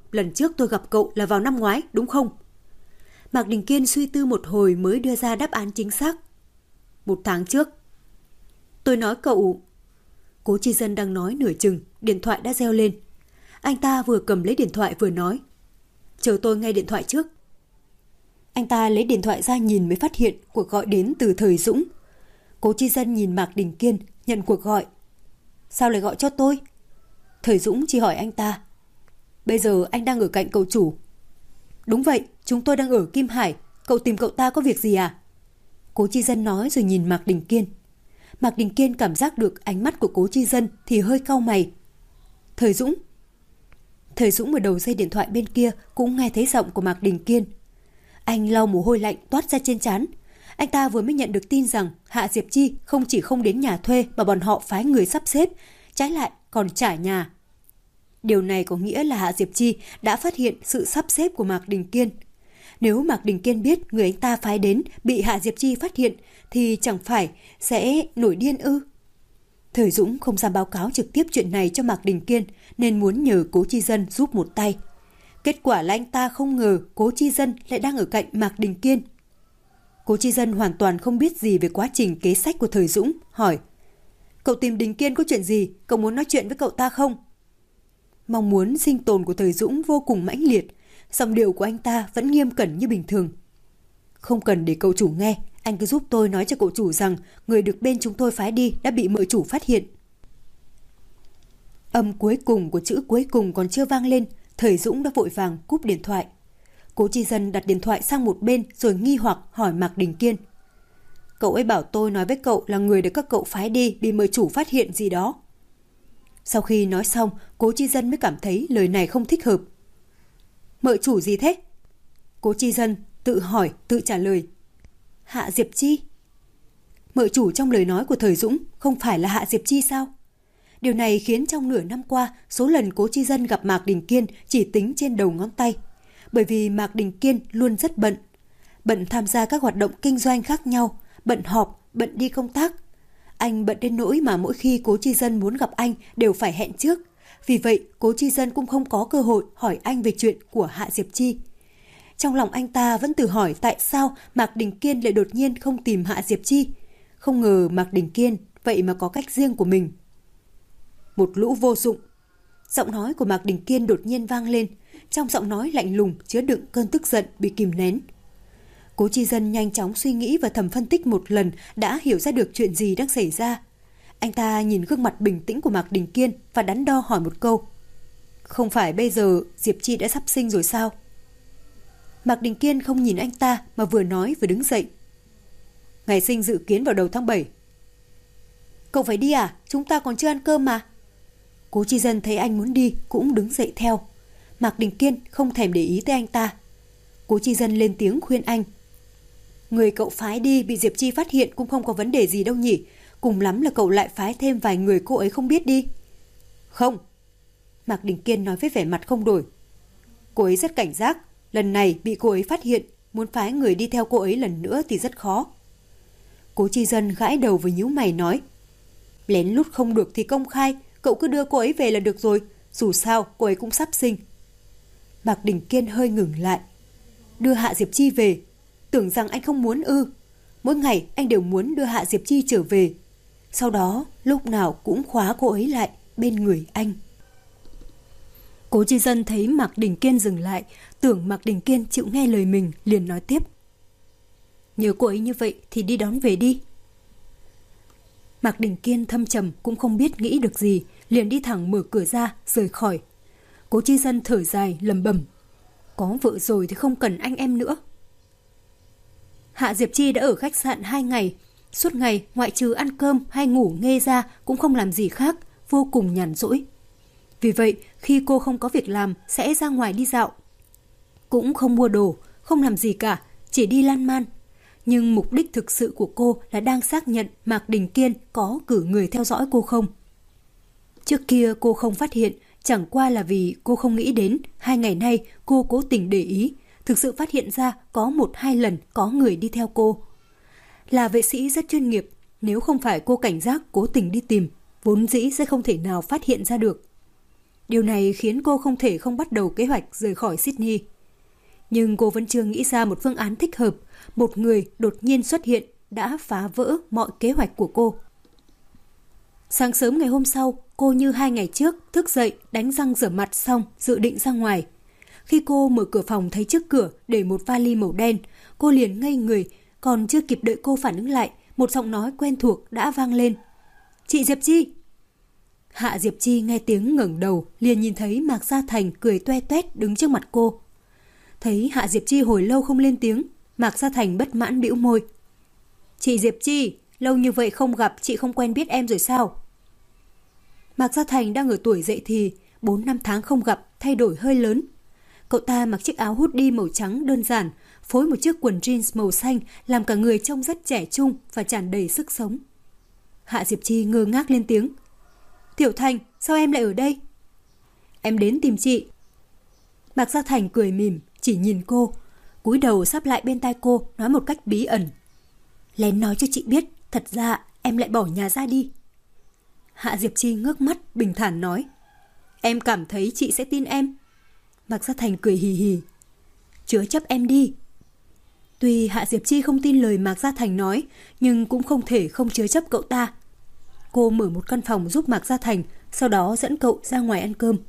lần trước tôi gặp cậu là vào năm ngoái, đúng không? Mạc Đình Kiên suy tư một hồi mới đưa ra đáp án chính xác. 1 tháng trước. Tôi nói cậu... Cố Chi Dân đang nói nửa chừng, điện thoại đã reo lên. Anh ta vừa cầm lấy điện thoại vừa nói. Chờ tôi nghe điện thoại trước. Anh ta lấy điện thoại ra nhìn mới phát hiện cuộc gọi đến từ Thời Dũng. Cố Chi Dân nhìn Mạc Đình Kiên, nhận cuộc gọi. Sao lại gọi cho tôi? Thời Dũng chỉ hỏi anh ta. Bây giờ anh đang ở cạnh cậu chủ. Đúng vậy, chúng tôi đang ở Kim Hải. Cậu tìm cậu ta có việc gì à? Cố Chi Dân nói rồi nhìn Mạc Đình Kiên. Mạc Đình Kiên cảm giác được ánh mắt của Cố Chi Dân thì hơi cau mày. Thời Dũng. Thời Dũng ở đầu dây điện thoại bên kia cũng nghe thấy giọng của Mạc Đình Kiên. Anh lau mồ hôi lạnh toát ra trên trán. Anh ta vừa mới nhận được tin rằng Hạ Diệp Chi không chỉ không đến nhà thuê mà bọn họ phái người sắp xếp, trái lại còn trả nhà. Điều này có nghĩa là Hạ Diệp Chi đã phát hiện sự sắp xếp của Mạc Đình Kiên. Nếu Mạc Đình Kiên biết người anh ta phái đến bị Hạ Diệp Chi phát hiện thì chẳng phải sẽ nổi điên ư? Thời Dũng không dám báo cáo trực tiếp chuyện này cho Mạc Đình Kiên nên muốn nhờ Cố Chi Dân giúp một tay. Kết quả là anh ta không ngờ Cố Chi Dân lại đang ở cạnh Mạc Đình Kiên. Cố Chi Dân hoàn toàn không biết gì về quá trình kế sách của Thời Dũng, hỏi. Cậu tìm Đình Kiên có chuyện gì? Cậu muốn nói chuyện với cậu ta không? Mong muốn sinh tồn của Thời Dũng vô cùng mãnh liệt. Giọng điệu của anh ta vẫn nghiêm cẩn như bình thường. Không cần để cậu chủ nghe. Anh cứ giúp tôi nói cho cậu chủ rằng người được bên chúng tôi phái đi đã bị mợ chủ phát hiện. Âm cuối cùng của chữ cuối cùng còn chưa vang lên, Thời Dũng đã vội vàng cúp điện thoại. Cố Chi Dân đặt điện thoại sang một bên rồi nghi hoặc hỏi Mạc Đình Kiên. Cậu ấy bảo tôi nói với cậu là người được các cậu phái đi bị mợ chủ phát hiện gì đó. Sau khi nói xong, Cố Chi Dân mới cảm thấy lời này không thích hợp. Mợ chủ gì thế? Cố Chi Dân tự hỏi, tự trả lời. Hạ Diệp Chi. Mợ chủ trong lời nói của Thời Dũng không phải là Hạ Diệp Chi sao? Điều này khiến trong nửa năm qua, số lần Cố Chi Dân gặp Mạc Đình Kiên chỉ tính trên đầu ngón tay. Bởi vì Mạc Đình Kiên luôn rất bận. Bận tham gia các hoạt động kinh doanh khác nhau, bận họp, bận đi công tác. Anh bận đến nỗi mà mỗi khi Cố Chi Dân muốn gặp anh đều phải hẹn trước. Vì vậy, Cố Chi Dân cũng không có cơ hội hỏi anh về chuyện của Hạ Diệp Chi. Trong lòng anh ta vẫn tự hỏi tại sao Mạc Đình Kiên lại đột nhiên không tìm Hạ Diệp Chi. Không ngờ Mạc Đình Kiên vậy mà có cách riêng của mình. Một lũ vô dụng. Giọng nói của Mạc Đình Kiên đột nhiên vang lên. Trong giọng nói lạnh lùng chứa đựng cơn tức giận bị kìm nén. Cố Chi Dân nhanh chóng suy nghĩ và thầm phân tích một lần đã hiểu ra được chuyện gì đang xảy ra. Anh ta nhìn gương mặt bình tĩnh của Mạc Đình Kiên và đắn đo hỏi một câu. Không phải bây giờ Diệp Chi đã sắp sinh rồi sao? Mạc Đình Kiên không nhìn anh ta mà vừa nói vừa đứng dậy. Ngày sinh dự kiến vào đầu tháng 7. Cậu phải đi à? Chúng ta còn chưa ăn cơm mà. Cố Chi Dân thấy anh muốn đi cũng đứng dậy theo. Mạc Đình Kiên không thèm để ý tới anh ta. Cố Chi Dân lên tiếng khuyên anh. Người cậu phái đi bị Diệp Chi phát hiện cũng không có vấn đề gì đâu nhỉ. Cùng lắm là cậu lại phái thêm vài người cô ấy không biết đi. Không. Mạc Đình Kiên nói với vẻ mặt không đổi. Cô ấy rất cảnh giác. Lần này bị cô ấy phát hiện, muốn phái người đi theo cô ấy lần nữa thì rất khó. Cố Chi Dân gãi đầu với nhíu mày nói. Lén lút không được thì công khai, cậu cứ đưa cô ấy về là được rồi. Dù sao cô ấy cũng sắp sinh. Mạc Đình Kiên hơi ngừng lại. Đưa Hạ Diệp Chi về. Tưởng rằng anh không muốn ư? Mỗi ngày anh đều muốn đưa Hạ Diệp Chi trở về. Sau đó lúc nào cũng khóa cô ấy lại bên người anh. Cố Chi Dân thấy Mạc Đình Kiên dừng lại, tưởng Mạc Đình Kiên chịu nghe lời mình, liền nói tiếp. Nhớ cô ấy như vậy thì đi đón về đi. Mạc Đình Kiên thâm trầm cũng không biết nghĩ được gì, liền đi thẳng mở cửa ra, rời khỏi. Cố Chi Dân thở dài, lẩm bẩm. Có vợ rồi thì không cần anh em nữa. Hạ Diệp Chi đã ở khách sạn 2 ngày. Suốt ngày, ngoại trừ ăn cơm hay ngủ nghê ra cũng không làm gì khác, vô cùng nhàn rỗi. Vì vậy, khi cô không có việc làm, sẽ ra ngoài đi dạo. Cũng không mua đồ, không làm gì cả, chỉ đi lan man. Nhưng mục đích thực sự của cô là đang xác nhận Mạc Đình Kiên có cử người theo dõi cô không. Trước kia cô không phát hiện, chẳng qua là vì cô không nghĩ đến 2 ngày nay cô cố tình để ý, thực sự phát hiện ra có 1-2 lần có người đi theo cô. Là vệ sĩ rất chuyên nghiệp, nếu không phải cô cảnh giác cố tình đi tìm, vốn dĩ sẽ không thể nào phát hiện ra được. Điều này khiến cô không thể không bắt đầu kế hoạch rời khỏi Sydney. Nhưng cô vẫn chưa nghĩ ra một phương án thích hợp. Một người đột nhiên xuất hiện đã phá vỡ mọi kế hoạch của cô. Sáng sớm ngày hôm sau, cô như 2 ngày trước thức dậy, đánh răng rửa mặt xong, dự định ra ngoài. Khi cô mở cửa phòng thấy trước cửa để một vali màu đen, cô liền ngây người, còn chưa kịp đợi cô phản ứng lại, một giọng nói quen thuộc đã vang lên. Chị Diệp Chi! Hạ Diệp Chi nghe tiếng ngẩng đầu, liền nhìn thấy Mạc Gia Thành cười toe toét đứng trước mặt cô. Thấy Hạ Diệp Chi hồi lâu không lên tiếng, Mạc Gia Thành bất mãn bĩu môi. Chị Diệp Chi, lâu như vậy không gặp, chị không quen biết em rồi sao? Mạc Gia Thành đang ở tuổi dậy thì, 4-5 tháng không gặp, thay đổi hơi lớn. Cậu ta mặc chiếc áo hoodie màu trắng đơn giản, phối một chiếc quần jeans màu xanh, làm cả người trông rất trẻ trung và tràn đầy sức sống. Hạ Diệp Chi ngơ ngác lên tiếng. Tiểu Thành, sao em lại ở đây? Em đến tìm chị. Mạc Gia Thành cười mỉm, chỉ nhìn cô, cúi đầu sắp lại bên tai cô, nói một cách bí ẩn. Lén nói cho chị biết, thật ra em lại bỏ nhà ra đi. Hạ Diệp Chi ngước mắt, bình thản nói. Em cảm thấy chị sẽ tin em. Mạc Gia Thành cười hì hì. Chứa chấp em đi. Tuy Hạ Diệp Chi không tin lời Mạc Gia Thành nói, nhưng cũng không thể không chứa chấp cậu ta. Cô mở một căn phòng giúp Mạc Gia Thành, sau đó dẫn cậu ra ngoài ăn cơm.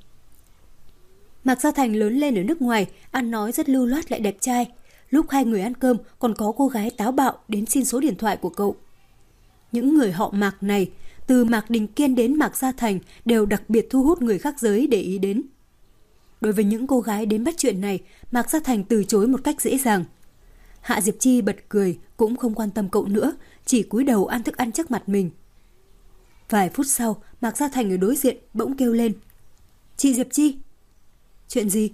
Mạc Gia Thành lớn lên ở nước ngoài, ăn nói rất lưu loát lại đẹp trai. Lúc hai người ăn cơm còn có cô gái táo bạo đến xin số điện thoại của cậu. Những người họ Mạc này, từ Mạc Đình Kiên đến Mạc Gia Thành đều đặc biệt thu hút người khác giới để ý đến. Đối với những cô gái đến bắt chuyện này, Mạc Gia Thành từ chối một cách dễ dàng. Hạ Diệp Chi bật cười, cũng không quan tâm cậu nữa, chỉ cúi đầu ăn thức ăn trước mặt mình. Vài phút sau, Mạc Gia Thành ở đối diện bỗng kêu lên. Chị Diệp Chi! Chuyện gì?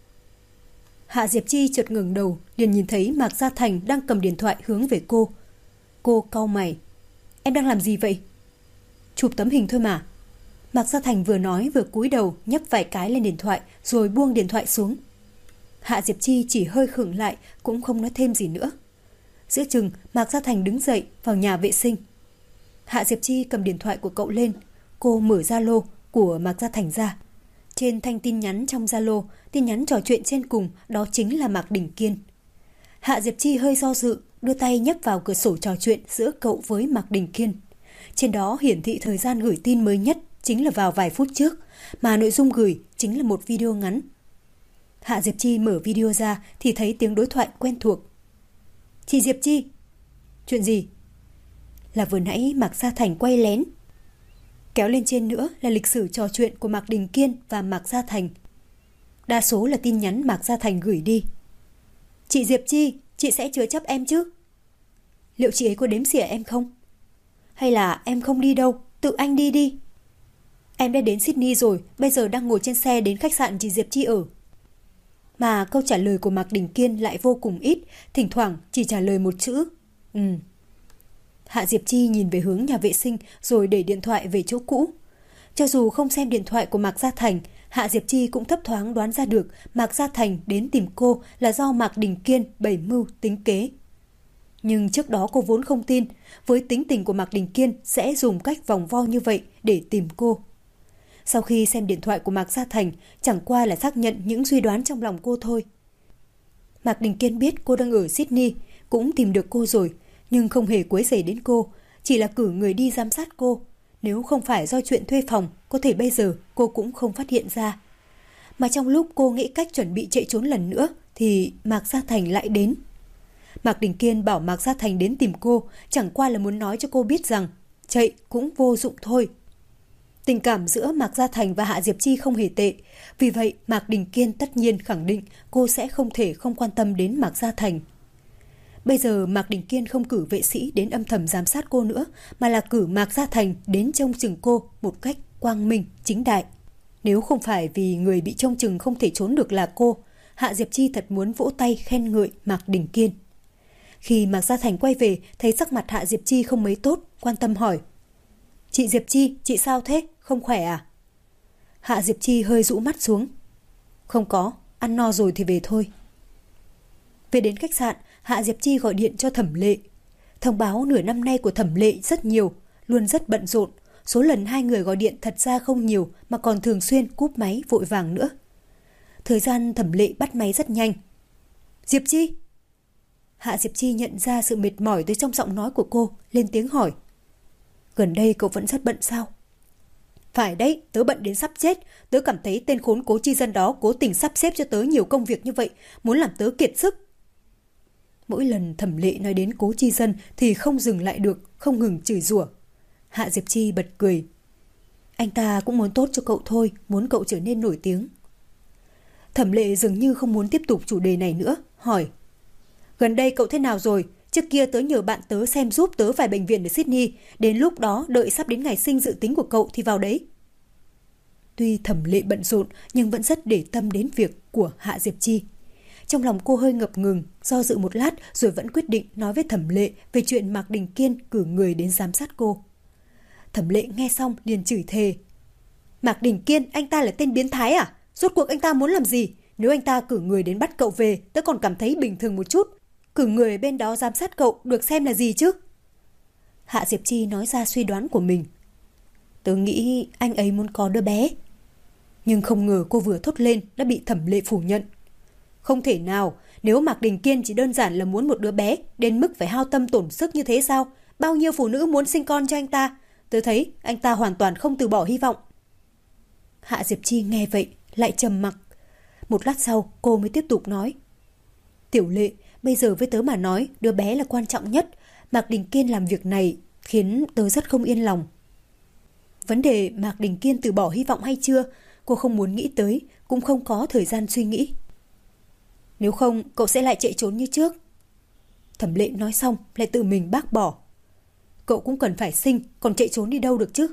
Hạ Diệp Chi chợt ngẩng đầu, liền nhìn thấy Mạc Gia Thành đang cầm điện thoại hướng về cô. Cô cau mày. Em đang làm gì vậy? Chụp tấm hình thôi mà. Mạc Gia Thành vừa nói vừa cúi đầu nhấp vài cái lên điện thoại rồi buông điện thoại xuống. Hạ Diệp Chi chỉ hơi khựng lại, cũng không nói thêm gì nữa. Giữa chừng, Mạc Gia Thành đứng dậy vào nhà vệ sinh. Hạ Diệp Chi cầm điện thoại của cậu lên. Cô mở Zalo của Mạc Gia Thành ra. Trên thanh tin nhắn trong Zalo, tin nhắn trò chuyện trên cùng đó chính là Mạc Đình Kiên. Hạ Diệp Chi hơi do dự, đưa tay nhấp vào cửa sổ trò chuyện giữa cậu với Mạc Đình Kiên. Trên đó hiển thị thời gian gửi tin mới nhất chính là vào vài phút trước, mà nội dung gửi chính là một video ngắn. Hạ Diệp Chi mở video ra thì thấy tiếng đối thoại quen thuộc. Chị Diệp Chi! Chuyện gì? Là vừa nãy Mạc Gia Thành quay lén. Kéo lên trên nữa là lịch sử trò chuyện của Mạc Đình Kiên và Mạc Gia Thành. Đa số là tin nhắn Mạc Gia Thành gửi đi. Chị Diệp Chi, chị sẽ chứa chấp em chứ? Liệu chị ấy có đếm xỉa em không? Hay là em không đi đâu, tự anh đi đi? Em đã đến Sydney rồi, bây giờ đang ngồi trên xe đến khách sạn chị Diệp Chi ở. Mà câu trả lời của Mạc Đình Kiên lại vô cùng ít, thỉnh thoảng chỉ trả lời một chữ. Hạ Diệp Chi nhìn về hướng nhà vệ sinh rồi để điện thoại về chỗ cũ. Cho dù không xem điện thoại của Mạc Gia Thành, Hạ Diệp Chi cũng thấp thoáng đoán ra được Mạc Gia Thành đến tìm cô là do Mạc Đình Kiên bày mưu tính kế. Nhưng trước đó cô vốn không tin với tính tình của Mạc Đình Kiên sẽ dùng cách vòng vo như vậy để tìm cô. Sau khi xem điện thoại của Mạc Gia Thành, chẳng qua là xác nhận những suy đoán trong lòng cô thôi. Mạc Đình Kiên biết cô đang ở Sydney, cũng tìm được cô rồi, nhưng không hề quấy rầy đến cô, chỉ là cử người đi giám sát cô. Nếu không phải do chuyện thuê phòng, có thể bây giờ cô cũng không phát hiện ra. Mà trong lúc cô nghĩ cách chuẩn bị chạy trốn lần nữa, thì Mạc Gia Thành lại đến. Mạc Đình Kiên bảo Mạc Gia Thành đến tìm cô, chẳng qua là muốn nói cho cô biết rằng chạy cũng vô dụng thôi. Tình cảm giữa Mạc Gia Thành và Hạ Diệp Chi không hề tệ, vì vậy Mạc Đình Kiên tất nhiên khẳng định cô sẽ không thể không quan tâm đến Mạc Gia Thành. Bây giờ Mạc Đình Kiên không cử vệ sĩ đến âm thầm giám sát cô nữa, mà là cử Mạc Gia Thành đến trông chừng cô một cách quang minh, chính đại. Nếu không phải vì người bị trông chừng không thể trốn được là cô, Hạ Diệp Chi thật muốn vỗ tay khen ngợi Mạc Đình Kiên. Khi Mạc Gia Thành quay về, thấy sắc mặt Hạ Diệp Chi không mấy tốt, quan tâm hỏi. Chị Diệp Chi, chị sao thế? Không khỏe à? Hạ Diệp Chi hơi rũ mắt xuống. Không có, ăn no rồi thì về thôi. Về đến khách sạn, Hạ Diệp Chi gọi điện cho Thẩm Lệ. Thông báo nửa năm nay của Thẩm Lệ rất nhiều, luôn rất bận rộn, Số lần hai người gọi điện thật ra không nhiều mà còn thường xuyên cúp máy vội vàng nữa. Thời gian Thẩm Lệ bắt máy rất nhanh. Diệp Chi? Hạ Diệp Chi nhận ra sự mệt mỏi tới trong giọng nói của cô, lên tiếng hỏi. Gần đây cậu vẫn rất bận sao? Phải đấy, tớ bận đến sắp chết. Tớ cảm thấy tên khốn Cố Chi Dân đó cố tình sắp xếp cho tớ nhiều công việc như vậy, muốn làm tớ kiệt sức. Mỗi lần Thẩm Lệ nói đến Cố Chi Dân thì không dừng lại được, không ngừng chửi rủa. Hạ Diệp Chi bật cười. Anh ta cũng muốn tốt cho cậu thôi, muốn cậu trở nên nổi tiếng. Thẩm Lệ dường như không muốn tiếp tục chủ đề này nữa, hỏi. Gần đây cậu thế nào rồi? Trước kia tớ nhờ bạn tớ xem giúp tớ vài bệnh viện ở Sydney, đến lúc đó đợi sắp đến ngày sinh dự tính của cậu thì vào đấy. Tuy Thẩm Lệ bận rộn nhưng vẫn rất để tâm đến việc của Hạ Diệp Chi. Trong lòng cô hơi ngập ngừng, do dự một lát rồi vẫn quyết định nói với Thẩm Lệ về chuyện Mạc Đình Kiên cử người đến giám sát cô. Thẩm Lệ nghe xong liền chửi thề. Mạc Đình Kiên, anh ta là tên biến thái à? Rốt cuộc anh ta muốn làm gì? Nếu anh ta cử người đến bắt cậu về, tớ còn cảm thấy bình thường một chút. Cử người bên đó giám sát cậu được xem là gì chứ? Hạ Diệp Chi nói ra suy đoán của mình. Tớ nghĩ anh ấy muốn có đứa bé. Nhưng không ngờ cô vừa thốt lên đã bị Thẩm Lệ phủ nhận. Không thể nào, nếu Mạc Đình Kiên chỉ đơn giản là muốn một đứa bé, đến mức phải hao tâm tổn sức như thế sao? Bao nhiêu phụ nữ muốn sinh con cho anh ta? Tớ thấy anh ta hoàn toàn không từ bỏ hy vọng. Hạ Diệp Chi nghe vậy, lại trầm mặc. Một lát sau, cô mới tiếp tục nói. Tiểu Lệ, bây giờ với tớ mà nói, đứa bé là quan trọng nhất. Mạc Đình Kiên làm việc này khiến tớ rất không yên lòng. Vấn đề Mạc Đình Kiên từ bỏ hy vọng hay chưa, cô không muốn nghĩ tới, cũng không có thời gian suy nghĩ. Nếu không, cậu sẽ lại chạy trốn như trước. Thẩm Lệ nói xong, lại tự mình bác bỏ. Cậu cũng cần phải sinh, còn chạy trốn đi đâu được chứ?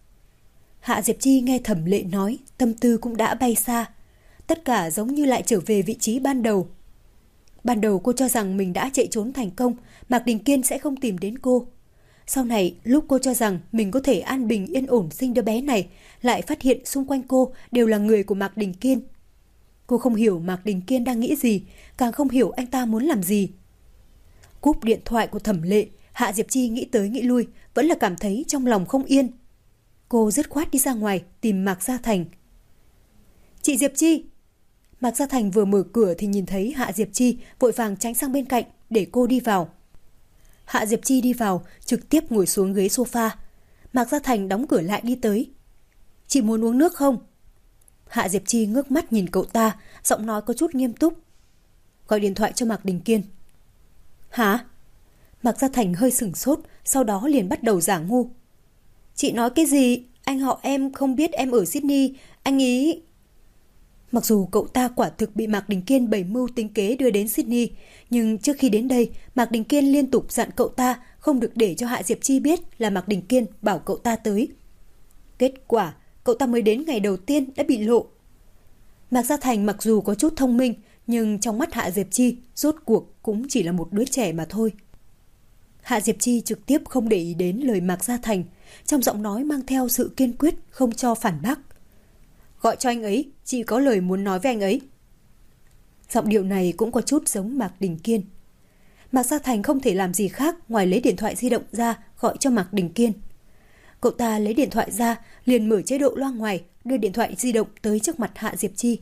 Hạ Diệp Chi nghe Thẩm Lệ nói, tâm tư cũng đã bay xa. Tất cả giống như lại trở về vị trí ban đầu. Ban đầu cô cho rằng mình đã chạy trốn thành công, Mạc Đình Kiên sẽ không tìm đến cô. Sau này, lúc cô cho rằng mình có thể an bình yên ổn sinh đứa bé này, lại phát hiện xung quanh cô đều là người của Mạc Đình Kiên. Cô không hiểu Mạc Đình Kiên đang nghĩ gì, càng không hiểu anh ta muốn làm gì. Cúp điện thoại của Thẩm Lệ, Hạ Diệp Chi nghĩ tới nghĩ lui, vẫn là cảm thấy trong lòng không yên. Cô dứt khoát đi ra ngoài tìm Mạc Gia Thành. Chị Diệp Chi! Mạc Gia Thành vừa mở cửa thì nhìn thấy Hạ Diệp Chi, vội vàng tránh sang bên cạnh để cô đi vào. Hạ Diệp Chi đi vào, trực tiếp ngồi xuống ghế sofa. Mạc Gia Thành đóng cửa lại đi tới. Chị muốn uống nước không? Hạ Diệp Chi ngước mắt nhìn cậu ta, giọng nói có chút nghiêm túc. Gọi điện thoại cho Mạc Đình Kiên. Hả? Mạc Gia Thành hơi sửng sốt, sau đó liền bắt đầu giả ngu. Chị nói cái gì? Anh họ em không biết em ở Sydney, anh ý... Mặc dù cậu ta quả thực bị Mạc Đình Kiên bày mưu tính kế đưa đến Sydney, nhưng trước khi đến đây, Mạc Đình Kiên liên tục dặn cậu ta không được để cho Hạ Diệp Chi biết là Mạc Đình Kiên bảo cậu ta tới. Kết quả, cậu ta mới đến ngày đầu tiên đã bị lộ. Mạc Gia Thành mặc dù có chút thông minh, nhưng trong mắt Hạ Diệp Chi, rốt cuộc cũng chỉ là một đứa trẻ mà thôi. Hạ Diệp Chi trực tiếp không để ý đến lời Mạc Gia Thành, trong giọng nói mang theo sự kiên quyết không cho phản bác. Gọi cho anh ấy, chị có lời muốn nói với anh ấy. Giọng điệu này cũng có chút giống Mạc Đình Kiên. Mạc Gia Thành không thể làm gì khác ngoài lấy điện thoại di động ra gọi cho Mạc Đình Kiên. Cậu ta lấy điện thoại ra, liền mở chế độ loa ngoài, đưa điện thoại di động tới trước mặt Hạ Diệp Chi.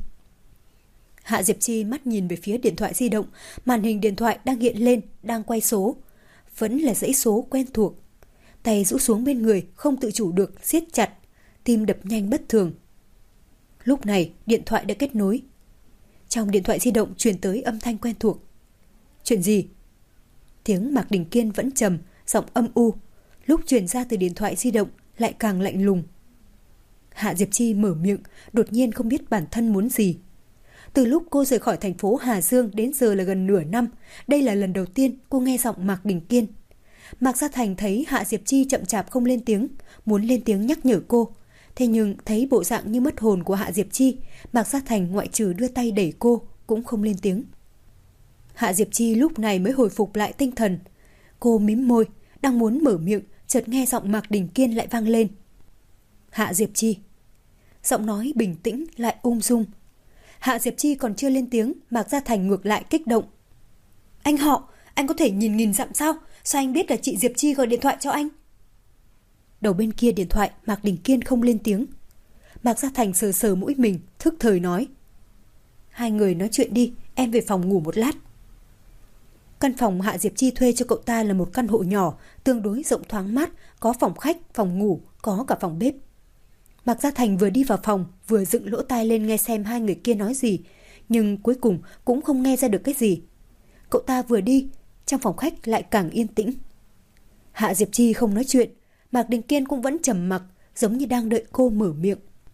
Hạ Diệp Chi mắt nhìn về phía điện thoại di động, màn hình điện thoại đang hiện lên, đang quay số. Vẫn là dãy số quen thuộc. Tay rũ xuống bên người, không tự chủ được, siết chặt, tim đập nhanh bất thường. Lúc này, điện thoại đã kết nối. Trong điện thoại di động truyền tới âm thanh quen thuộc. Chuyện gì? Tiếng Mạc Đình Kiên vẫn trầm, giọng âm u. Lúc truyền ra từ điện thoại di động lại càng lạnh lùng. Hạ Diệp Chi mở miệng, đột nhiên không biết bản thân muốn gì. Từ lúc cô rời khỏi thành phố Hà Dương đến giờ là gần nửa năm. Đây là lần đầu tiên cô nghe giọng Mạc Đình Kiên. Mạc Gia Thành thấy Hạ Diệp Chi chậm chạp không lên tiếng, muốn lên tiếng nhắc nhở cô. Thế nhưng thấy bộ dạng như mất hồn của Hạ Diệp Chi, Mạc Gia Thành ngoại trừ đưa tay đẩy cô, cũng không lên tiếng. Hạ Diệp Chi lúc này mới hồi phục lại tinh thần. Cô mím môi, đang muốn mở miệng, chợt nghe giọng Mạc Đình Kiên lại vang lên. Hạ Diệp Chi. Giọng nói bình tĩnh lại ung dung. Hạ Diệp Chi còn chưa lên tiếng, Mạc Gia Thành ngược lại kích động. Anh họ, anh có thể nhìn nghìn dặm sao? Sao anh biết là chị Diệp Chi gọi điện thoại cho anh? Đầu bên kia điện thoại Mạc Đình Kiên không lên tiếng. Mạc Gia Thành sờ sờ mũi mình, thức thời nói: "Hai người nói chuyện đi, em về phòng ngủ một lát." Căn phòng Hạ Diệp Chi thuê cho cậu ta là một căn hộ nhỏ, tương đối rộng thoáng mát, có phòng khách, phòng ngủ, có cả phòng bếp. Mạc Gia Thành vừa đi vào phòng, vừa dựng lỗ tai lên nghe xem hai người kia nói gì, nhưng cuối cùng cũng không nghe ra được cái gì. Cậu ta vừa đi, trong phòng khách lại càng yên tĩnh. Hạ Diệp Chi không nói chuyện, Mạc Đình Kiên cũng vẫn trầm mặc, giống như đang đợi cô mở miệng.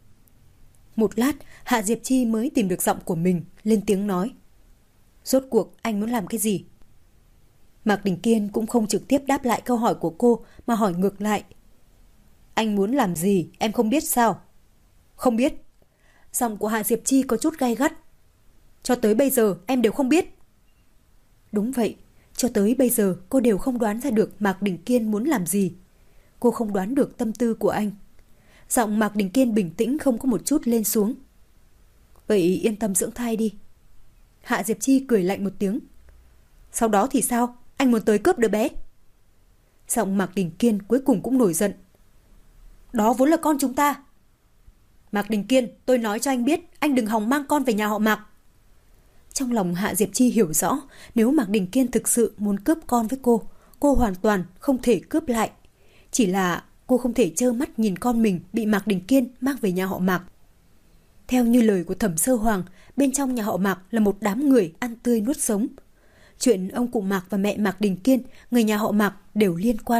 Một lát, Hạ Diệp Chi mới tìm được giọng của mình, lên tiếng nói: "Rốt cuộc anh muốn làm cái gì?" Mạc Đình Kiên cũng không trực tiếp đáp lại câu hỏi của cô, mà hỏi ngược lại: "Anh muốn làm gì, em không biết sao?" "Không biết." Giọng của Hạ Diệp Chi có chút gay gắt. "Cho tới bây giờ em đều không biết." Đúng vậy, cho tới bây giờ cô đều không đoán ra được Mạc Đình Kiên muốn làm gì. Cô không đoán được tâm tư của anh. Giọng Mạc Đình Kiên bình tĩnh, không có một chút lên xuống. "Vậy yên tâm dưỡng thai đi." Hạ Diệp Chi cười lạnh một tiếng. "Sau đó thì sao? Anh muốn tới cướp đứa bé?" Giọng Mạc Đình Kiên cuối cùng cũng nổi giận. "Đó vốn là con chúng ta." "Mạc Đình Kiên, tôi nói cho anh biết, anh đừng hòng mang con về nhà họ Mạc." Trong lòng Hạ Diệp Chi hiểu rõ, nếu Mạc Đình Kiên thực sự muốn cướp con với cô hoàn toàn không thể cướp lại. Chỉ là cô không thể trơ mắt nhìn con mình bị Mạc Đình Kiên mang về nhà họ Mạc. Theo như lời của Thẩm Sơ Hoàng, bên trong nhà họ Mạc là một đám người ăn tươi nuốt sống. Chuyện ông cụ Mạc và mẹ Mạc Đình Kiên, người nhà họ Mạc đều liên quan.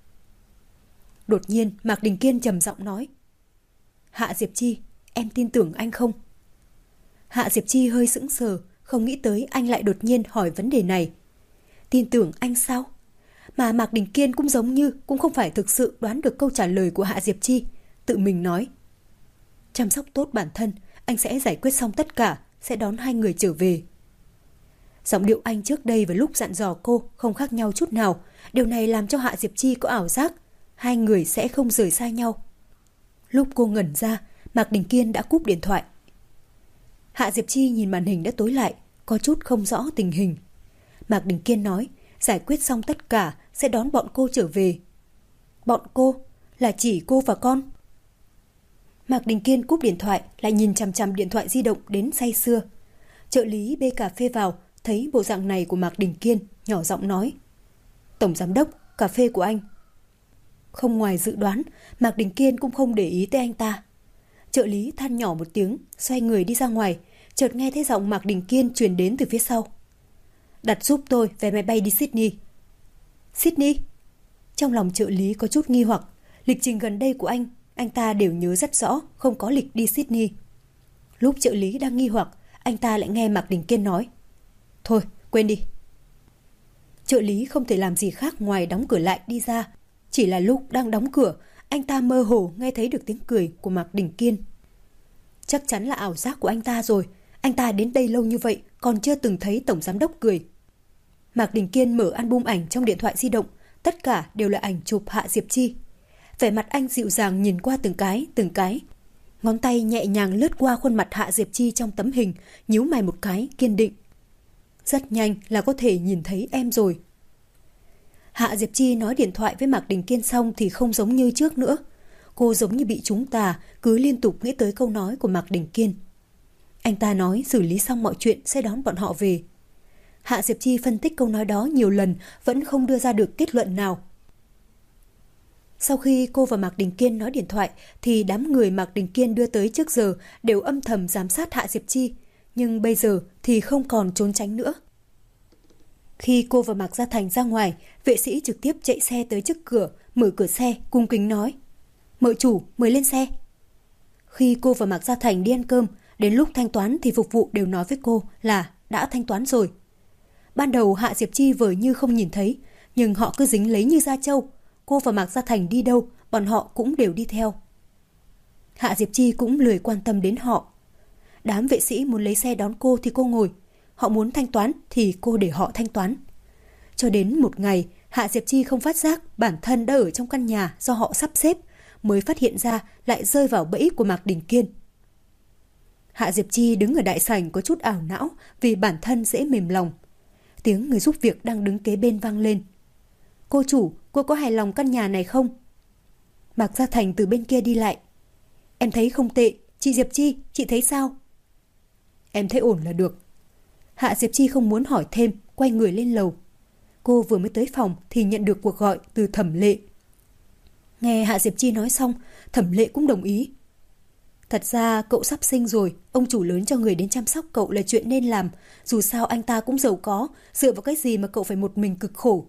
Đột nhiên Mạc Đình Kiên trầm giọng nói: "Hạ Diệp Chi, em tin tưởng anh không?" Hạ Diệp Chi hơi sững sờ, không nghĩ tới anh lại đột nhiên hỏi vấn đề này. Tin tưởng anh sao? Mà Mạc Đình Kiên cũng giống như cũng không phải thực sự đoán được câu trả lời của Hạ Diệp Chi, tự mình nói: "Chăm sóc tốt bản thân, anh sẽ giải quyết xong tất cả, sẽ đón hai người trở về." Giọng điệu anh trước đây và lúc dặn dò cô không khác nhau chút nào. Điều này làm cho Hạ Diệp Chi có ảo giác hai người sẽ không rời xa nhau. Lúc cô ngẩn ra, Mạc Đình Kiên đã cúp điện thoại. Hạ Diệp Chi nhìn màn hình đã tối lại, có chút không rõ tình hình. Mạc Đình Kiên nói giải quyết xong tất cả sẽ đón bọn cô trở về. Bọn cô là chỉ cô và con. Mạc Đình Kiên cúp điện thoại, lại nhìn chằm chằm điện thoại di động đến say sưa. Trợ lý bê cà phê vào, thấy bộ dạng này của Mạc Đình Kiên, nhỏ giọng nói: "Tổng giám đốc, cà phê của anh." Không ngoài dự đoán, Mạc Đình Kiên cũng không để ý tới anh ta. Trợ lý than nhỏ một tiếng, xoay người đi ra ngoài, chợt nghe thấy giọng Mạc Đình Kiên truyền đến từ phía sau: "Đặt giúp tôi vé máy bay đi Sydney." Sydney? Trong lòng trợ lý có chút nghi hoặc, lịch trình gần đây của anh ta đều nhớ rất rõ, không có lịch đi Sydney. Lúc trợ lý đang nghi hoặc, anh ta lại nghe Mạc Đình Kiên nói: "Thôi, quên đi." Trợ lý không thể làm gì khác ngoài đóng cửa lại đi ra. Chỉ là lúc đang đóng cửa, anh ta mơ hồ nghe thấy được tiếng cười của Mạc Đình Kiên. Chắc chắn là ảo giác của anh ta rồi. Anh ta đến đây lâu như vậy còn chưa từng thấy tổng giám đốc cười. Mạc Đình Kiên mở album ảnh trong điện thoại di động, tất cả đều là ảnh chụp Hạ Diệp Chi. Vẻ mặt anh dịu dàng nhìn qua từng cái. Ngón tay nhẹ nhàng lướt qua khuôn mặt Hạ Diệp Chi trong tấm hình, nhíu mày một cái, kiên định. Rất nhanh là có thể nhìn thấy em rồi. Hạ Diệp Chi nói điện thoại với Mạc Đình Kiên xong thì không giống như trước nữa. Cô giống như bị trúng tà, cứ liên tục nghĩ tới câu nói của Mạc Đình Kiên. Anh ta nói xử lý xong mọi chuyện sẽ đón bọn họ về. Hạ Diệp Chi phân tích câu nói đó nhiều lần, vẫn không đưa ra được kết luận nào. Sau khi cô và Mạc Đình Kiên nói điện thoại thì đám người Mạc Đình Kiên đưa tới trước giờ đều âm thầm giám sát Hạ Diệp Chi, nhưng bây giờ thì không còn trốn tránh nữa. Khi cô và Mạc Gia Thành ra ngoài, vệ sĩ trực tiếp chạy xe tới trước cửa, mở cửa xe, cung kính nói: "Mợ chủ, mời lên xe." Khi cô và Mạc Gia Thành đi ăn cơm, đến lúc thanh toán thì phục vụ đều nói với cô là đã thanh toán rồi. Ban đầu Hạ Diệp Chi vờ như không nhìn thấy, nhưng họ cứ dính lấy như da trâu. Cô và Mạc Gia Thành đi đâu, bọn họ cũng đều đi theo. Hạ Diệp Chi cũng lười quan tâm đến họ. Đám vệ sĩ muốn lấy xe đón cô thì cô ngồi, họ muốn thanh toán thì cô để họ thanh toán. Cho đến một ngày, Hạ Diệp Chi không phát giác bản thân đã ở trong căn nhà do họ sắp xếp, mới phát hiện ra lại rơi vào bẫy của Mạc Đình Kiên. Hạ Diệp Chi đứng ở đại sảnh có chút ảo não vì bản thân dễ mềm lòng. Tiếng người giúp việc đang đứng kế bên vang lên: "Cô chủ, cô có hài lòng căn nhà này không?" Mạc Gia Thành từ bên kia đi lại. Em thấy không tệ, chị Diệp Chi, chị thấy sao? Em thấy ổn là được. Hạ Diệp Chi không muốn hỏi thêm, quay người lên lầu. Cô vừa mới tới phòng thì nhận được cuộc gọi từ Thẩm Lệ. Nghe Hạ Diệp Chi nói xong, Thẩm Lệ cũng đồng ý. Thật ra cậu sắp sinh rồi, ông chủ lớn cho người đến chăm sóc cậu là chuyện nên làm. Dù sao anh ta cũng giàu có, dựa vào cái gì mà cậu phải một mình cực khổ.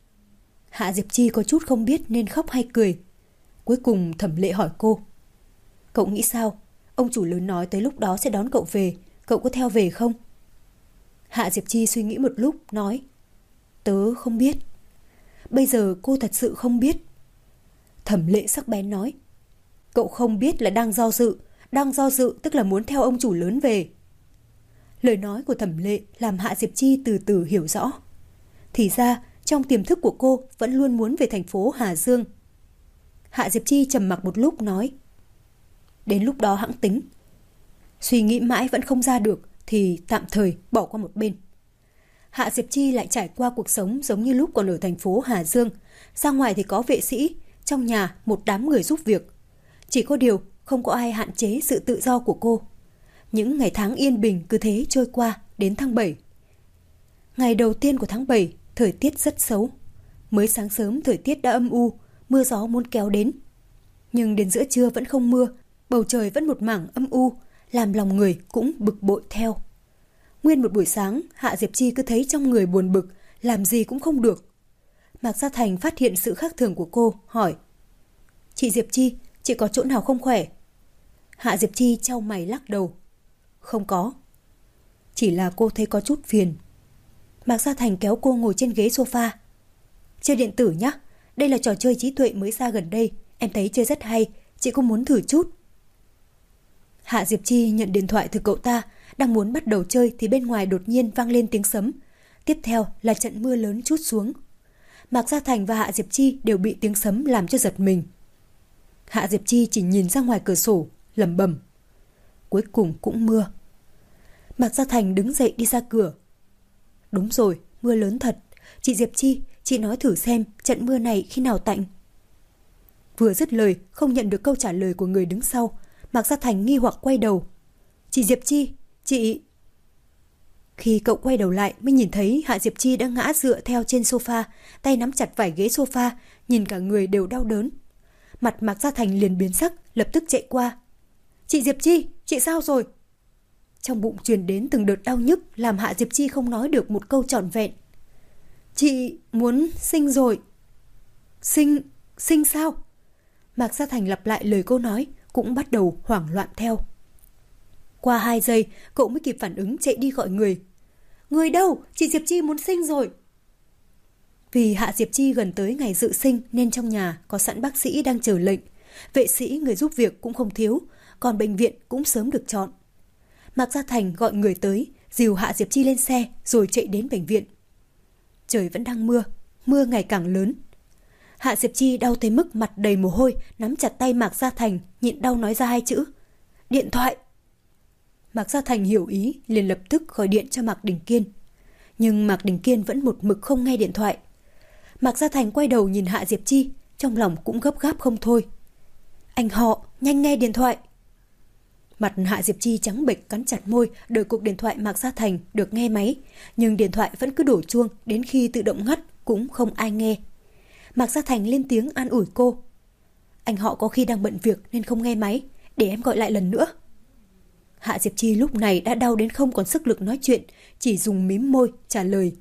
Hạ Diệp Chi có chút không biết nên khóc hay cười. Cuối cùng Thẩm Lệ hỏi cô. Cậu nghĩ sao? Ông chủ lớn nói tới lúc đó sẽ đón cậu về, cậu có theo về không? Hạ Diệp Chi suy nghĩ một lúc, nói. Tớ không biết. Bây giờ cô thật sự không biết. Thẩm Lệ sắc bén nói. Cậu không biết là đang do dự tức là muốn theo ông chủ lớn về. Lời nói của Thẩm Lệ làm Hạ Diệp Chi từ từ hiểu rõ. Thì ra trong tiềm thức của cô vẫn luôn muốn về thành phố Hà Dương. Hạ Diệp Chi trầm mặc một lúc nói. Đến lúc đó hẵng tính. Suy nghĩ mãi vẫn không ra được thì tạm thời bỏ qua một bên. Hạ Diệp Chi lại trải qua cuộc sống giống như lúc còn ở thành phố Hà Dương. Ra ngoài thì có vệ sĩ, trong nhà một đám người giúp việc. Chỉ có điều không có ai hạn chế sự tự do của cô. Những ngày tháng yên bình cứ thế trôi qua đến tháng 7. Ngày đầu tiên của tháng 7, thời tiết rất xấu. Mới sáng sớm thời tiết đã âm u, mưa gió muốn kéo đến. Nhưng đến giữa trưa vẫn không mưa, bầu trời vẫn một mảng âm u, làm lòng người cũng bực bội theo. Nguyên một buổi sáng, Hạ Diệp Chi cứ thấy trong người buồn bực, làm gì cũng không được. Mạc Gia Thành phát hiện sự khác thường của cô, hỏi. Chị Diệp Chi, chị có chỗ nào không khỏe? Hạ Diệp Chi chau mày lắc đầu. Không có. Chỉ là cô thấy có chút phiền. Mạc Gia Thành kéo cô ngồi trên ghế sofa. Chơi điện tử nhé, đây là trò chơi trí tuệ mới ra gần đây. Em thấy chơi rất hay, chị cũng muốn thử chút. Hạ Diệp Chi nhận điện thoại từ cậu ta, đang muốn bắt đầu chơi thì bên ngoài đột nhiên vang lên tiếng sấm. Tiếp theo là trận mưa lớn trút xuống. Mạc Gia Thành và Hạ Diệp Chi đều bị tiếng sấm làm cho giật mình. Hạ Diệp Chi chỉ nhìn ra ngoài cửa sổ, lẩm bẩm. Cuối cùng cũng mưa. Mạc Gia Thành đứng dậy đi ra cửa. Đúng rồi, mưa lớn thật. Chị Diệp Chi, chị nói thử xem trận mưa này khi nào tạnh. Vừa dứt lời, không nhận được câu trả lời của người đứng sau. Mạc Gia Thành nghi hoặc quay đầu. Chị Diệp Chi, chị... Khi cậu quay đầu lại mới nhìn thấy Hạ Diệp Chi đã ngã dựa theo trên sofa, tay nắm chặt vải ghế sofa, nhìn cả người đều đau đớn. Mặt Mạc Gia Thành liền biến sắc, lập tức chạy qua. Chị Diệp Chi, chị sao rồi? Trong bụng truyền đến từng đợt đau nhức làm Hạ Diệp Chi không nói được một câu trọn vẹn. Chị muốn sinh rồi. Sinh sao? Mạc Gia Thành lặp lại lời cô nói, cũng bắt đầu hoảng loạn theo. Qua 2 giây, cậu mới kịp phản ứng chạy đi gọi người. Người đâu? Chị Diệp Chi muốn sinh rồi. Vì Hạ Diệp Chi gần tới ngày dự sinh nên trong nhà có sẵn bác sĩ đang chờ lệnh. Vệ sĩ người giúp việc cũng không thiếu, còn bệnh viện cũng sớm được chọn. Mạc Gia Thành gọi người tới, dìu Hạ Diệp Chi lên xe rồi chạy đến bệnh viện. Trời vẫn đang mưa, mưa ngày càng lớn. Hạ Diệp Chi đau tới mức mặt đầy mồ hôi, nắm chặt tay Mạc Gia Thành, nhịn đau nói ra 2 chữ. Điện thoại. Mạc Gia Thành hiểu ý, liền lập tức gọi điện cho Mạc Đình Kiên. Nhưng Mạc Đình Kiên vẫn một mực không nghe điện thoại. Mạc Gia Thành quay đầu nhìn Hạ Diệp Chi, trong lòng cũng gấp gáp không thôi. Anh họ, nhanh nghe điện thoại. Mặt Hạ Diệp Chi trắng bệch cắn chặt môi, đợi cuộc điện thoại Mạc Gia Thành được nghe máy. Nhưng điện thoại vẫn cứ đổ chuông, đến khi tự động ngắt cũng không ai nghe. Mạc Gia Thành lên tiếng an ủi cô. Anh họ có khi đang bận việc nên không nghe máy, để em gọi lại lần nữa. Hạ Diệp Chi lúc này đã đau đến không còn sức lực nói chuyện, chỉ dùng mím môi trả lời.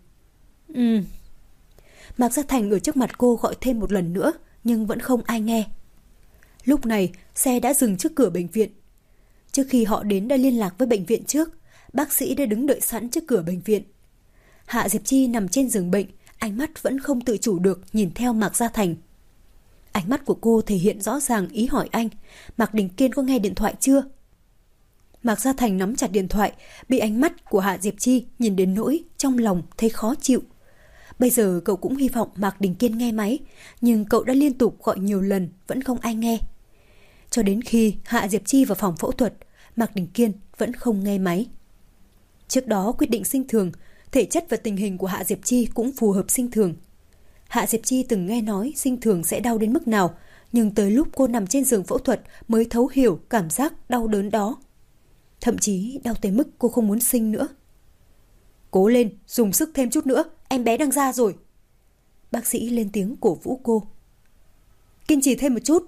Mạc Gia Thành ở trước mặt cô gọi thêm một lần nữa, nhưng vẫn không ai nghe. Lúc này, xe đã dừng trước cửa bệnh viện. Trước khi họ đến đã liên lạc với bệnh viện trước, bác sĩ đã đứng đợi sẵn trước cửa bệnh viện. Hạ Diệp Chi nằm trên giường bệnh, ánh mắt vẫn không tự chủ được nhìn theo Mạc Gia Thành. Ánh mắt của cô thể hiện rõ ràng ý hỏi anh, Mạc Đình Kiên có nghe điện thoại chưa? Mạc Gia Thành nắm chặt điện thoại, bị ánh mắt của Hạ Diệp Chi nhìn đến nỗi trong lòng thấy khó chịu. Bây giờ cậu cũng hy vọng Mạc Đình Kiên nghe máy, nhưng cậu đã liên tục gọi nhiều lần vẫn không ai nghe. Cho đến khi Hạ Diệp Chi vào phòng phẫu thuật, Mạc Đình Kiên vẫn không nghe máy. Trước đó quyết định sinh thường, thể chất và tình hình của Hạ Diệp Chi cũng phù hợp sinh thường. Hạ Diệp Chi từng nghe nói sinh thường sẽ đau đến mức nào, Nhưng tới lúc cô nằm trên giường phẫu thuật mới thấu hiểu cảm giác đau đớn đó. Thậm chí đau tới mức cô không muốn sinh nữa. Cố lên, dùng sức thêm chút nữa, em bé đang ra rồi. Bác sĩ lên tiếng cổ vũ cô. Kiên trì thêm một chút.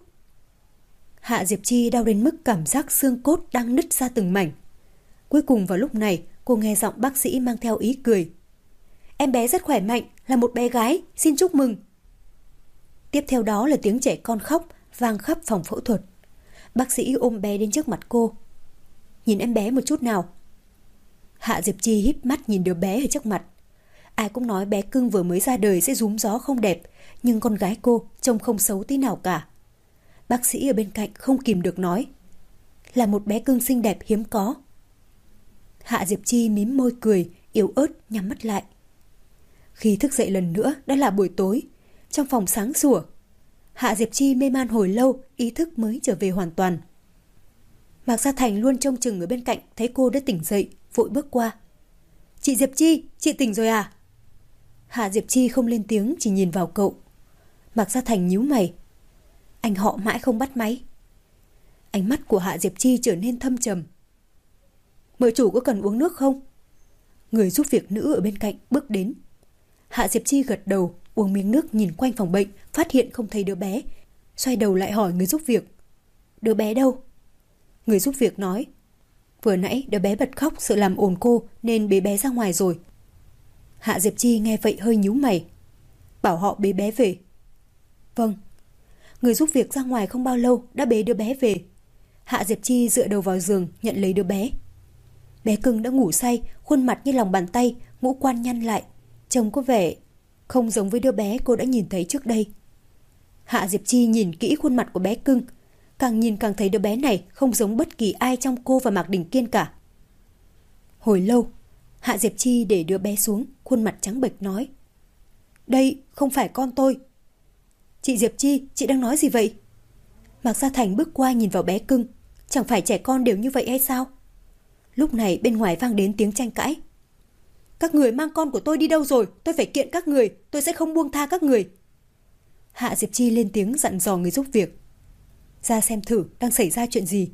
Hạ Diệp Chi đau đến mức cảm giác xương cốt đang nứt ra từng mảnh. Cuối cùng vào lúc này, cô nghe giọng bác sĩ mang theo ý cười. Em bé rất khỏe mạnh, là một bé gái, xin chúc mừng. Tiếp theo đó là tiếng trẻ con khóc vang khắp phòng phẫu thuật. Bác sĩ ôm bé đến trước mặt cô. Nhìn em bé một chút nào. Hạ Diệp Chi híp mắt nhìn đứa bé ở trước mặt. Ai cũng nói bé cưng vừa mới ra đời sẽ rúm gió không đẹp, nhưng con gái cô trông không xấu tí nào cả. Bác sĩ ở bên cạnh không kìm được nói. Là một bé cưng xinh đẹp hiếm có. Hạ Diệp Chi mím môi cười, yếu ớt nhắm mắt lại. Khi thức dậy lần nữa đã là buổi tối. Trong phòng sáng sủa, Hạ Diệp Chi mê man hồi lâu, ý thức mới trở về hoàn toàn. Mạc Gia Thành luôn trông chừng ở bên cạnh, thấy cô đã tỉnh dậy, vội bước qua. Chị Diệp Chi, chị tỉnh rồi à? Hạ Diệp Chi không lên tiếng, chỉ nhìn vào cậu. Mạc Gia Thành nhíu mày. Anh họ mãi không bắt máy. Ánh mắt của Hạ Diệp Chi trở nên thâm trầm. Mợ chủ có cần uống nước không? Người giúp việc nữ ở bên cạnh bước đến. Hạ Diệp Chi gật đầu, uống miếng nước nhìn quanh phòng bệnh, phát hiện không thấy đứa bé. Xoay đầu lại hỏi người giúp việc. Đứa bé đâu? Người giúp việc nói. Vừa nãy đứa bé bật khóc sợ làm ồn cô nên bế bé ra ngoài rồi. Hạ Diệp Chi nghe vậy hơi nhíu mày. Bảo họ bế bé về. Vâng. Người giúp việc ra ngoài không bao lâu đã bế đứa bé về. Hạ Diệp Chi dựa đầu vào giường nhận lấy đứa bé. Bé cưng đã ngủ say, khuôn mặt như lòng bàn tay, ngũ quan nhăn lại. Trông có vẻ không giống với đứa bé cô đã nhìn thấy trước đây. Hạ Diệp Chi nhìn kỹ khuôn mặt của bé cưng. Càng nhìn càng thấy đứa bé này không giống bất kỳ ai trong cô và Mạc Đình Kiên cả. Hồi lâu, Hạ Diệp Chi để đứa bé xuống, khuôn mặt trắng bệch nói. Đây không phải con tôi. Chị Diệp Chi, chị đang nói gì vậy? Mạc Gia Thành bước qua nhìn vào bé cưng. Chẳng phải trẻ con đều như vậy hay sao? Lúc này bên ngoài vang đến tiếng tranh cãi. Các người mang con của tôi đi đâu rồi? Tôi phải kiện các người, tôi sẽ không buông tha các người. Hạ Diệp Chi lên tiếng dặn dò người giúp việc. Ra xem thử đang xảy ra chuyện gì.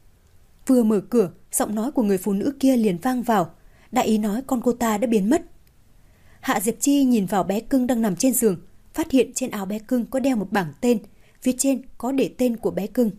Vừa mở cửa, giọng nói của người phụ nữ kia liền vang vào. Đại ý nói con cô ta đã biến mất. Hạ Diệp Chi nhìn vào bé cưng đang nằm trên giường, phát hiện trên áo bé cưng có đeo một bảng tên, phía trên có để tên của bé cưng.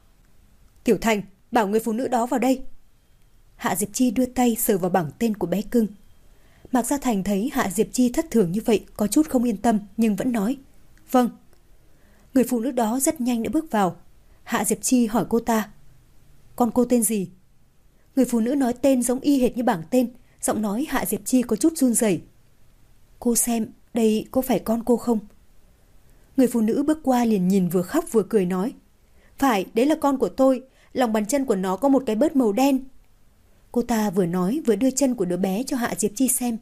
Tiểu Thành, bảo người phụ nữ đó vào đây. Hạ Diệp Chi đưa tay sờ vào bảng tên của bé cưng. Mạc Gia Thành thấy Hạ Diệp Chi thất thường như vậy có chút không yên tâm nhưng vẫn nói. Vâng. Người phụ nữ đó rất nhanh đã bước vào. Hạ Diệp Chi hỏi cô ta. Con cô tên gì? Người phụ nữ nói tên giống y hệt như bảng tên. Giọng nói Hạ Diệp Chi có chút run rẩy. Cô xem đây có phải con cô không? Người phụ nữ bước qua liền nhìn vừa khóc vừa cười nói. Phải, đấy là con của tôi. Lòng bàn chân của nó có một cái bớt màu đen. Cô ta vừa nói vừa đưa chân của đứa bé cho Hạ Diệp Chi xem.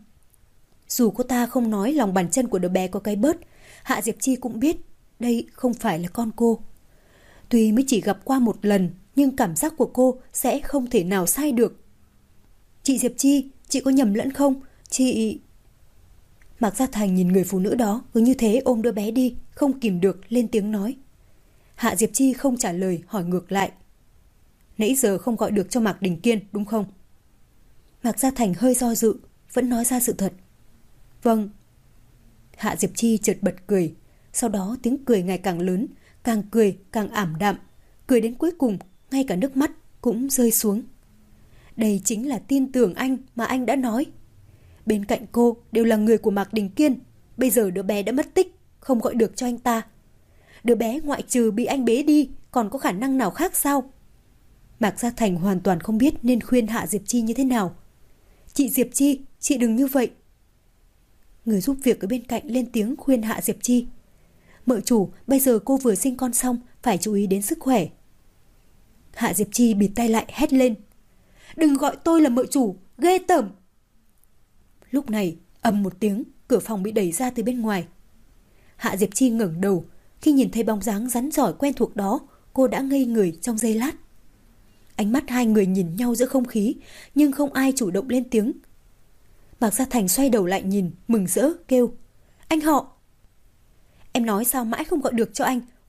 Dù cô ta không nói lòng bàn chân của đứa bé có cái bớt, Hạ Diệp Chi cũng biết đây không phải là con cô. Tuy mới chỉ gặp qua một lần, nhưng cảm giác của cô sẽ không thể nào sai được. Chị Diệp Chi, chị có nhầm lẫn không? Chị... Mạc Gia Thành nhìn người phụ nữ đó cứ như thế ôm đứa bé đi, không kìm được lên tiếng nói. Hạ Diệp Chi không trả lời, hỏi ngược lại. Nãy giờ không gọi được cho Mạc Đình Kiên đúng không? Mạc Gia Thành hơi do dự, vẫn nói ra sự thật. Vâng. Hạ Diệp Chi chợt bật cười, sau đó tiếng cười ngày càng lớn, càng cười càng ảm đạm, cười đến cuối cùng ngay cả nước mắt cũng rơi xuống. Đây chính là tin tưởng anh mà anh đã nói. Bên cạnh cô đều là người của Mạc Đình Kiên. Bây giờ đứa bé đã mất tích, không gọi được cho anh ta. Đứa bé ngoại trừ bị anh bế đi, còn có khả năng nào khác sao? Mạc Gia Thành hoàn toàn không biết nên khuyên Hạ Diệp Chi như thế nào. Chị Diệp Chi, chị đừng như vậy. Người giúp việc ở bên cạnh lên tiếng khuyên Hạ Diệp Chi. Mợ chủ, bây giờ cô vừa sinh con xong, phải chú ý đến sức khỏe. Hạ Diệp Chi bịt tay lại hét lên. Đừng gọi tôi là mợ chủ, ghê tởm. Lúc này, ầm một tiếng, cửa phòng bị đẩy ra từ bên ngoài. Hạ Diệp Chi ngẩng đầu, khi nhìn thấy bóng dáng rắn rỏi quen thuộc đó, cô đã ngây người trong giây lát. Ánh mắt hai người nhìn nhau giữa không khí, nhưng không ai chủ động lên tiếng. Mạc Gia Thành xoay đầu lại nhìn, mừng rỡ, kêu. Anh họ! Em nói sao mãi không gọi được cho anh,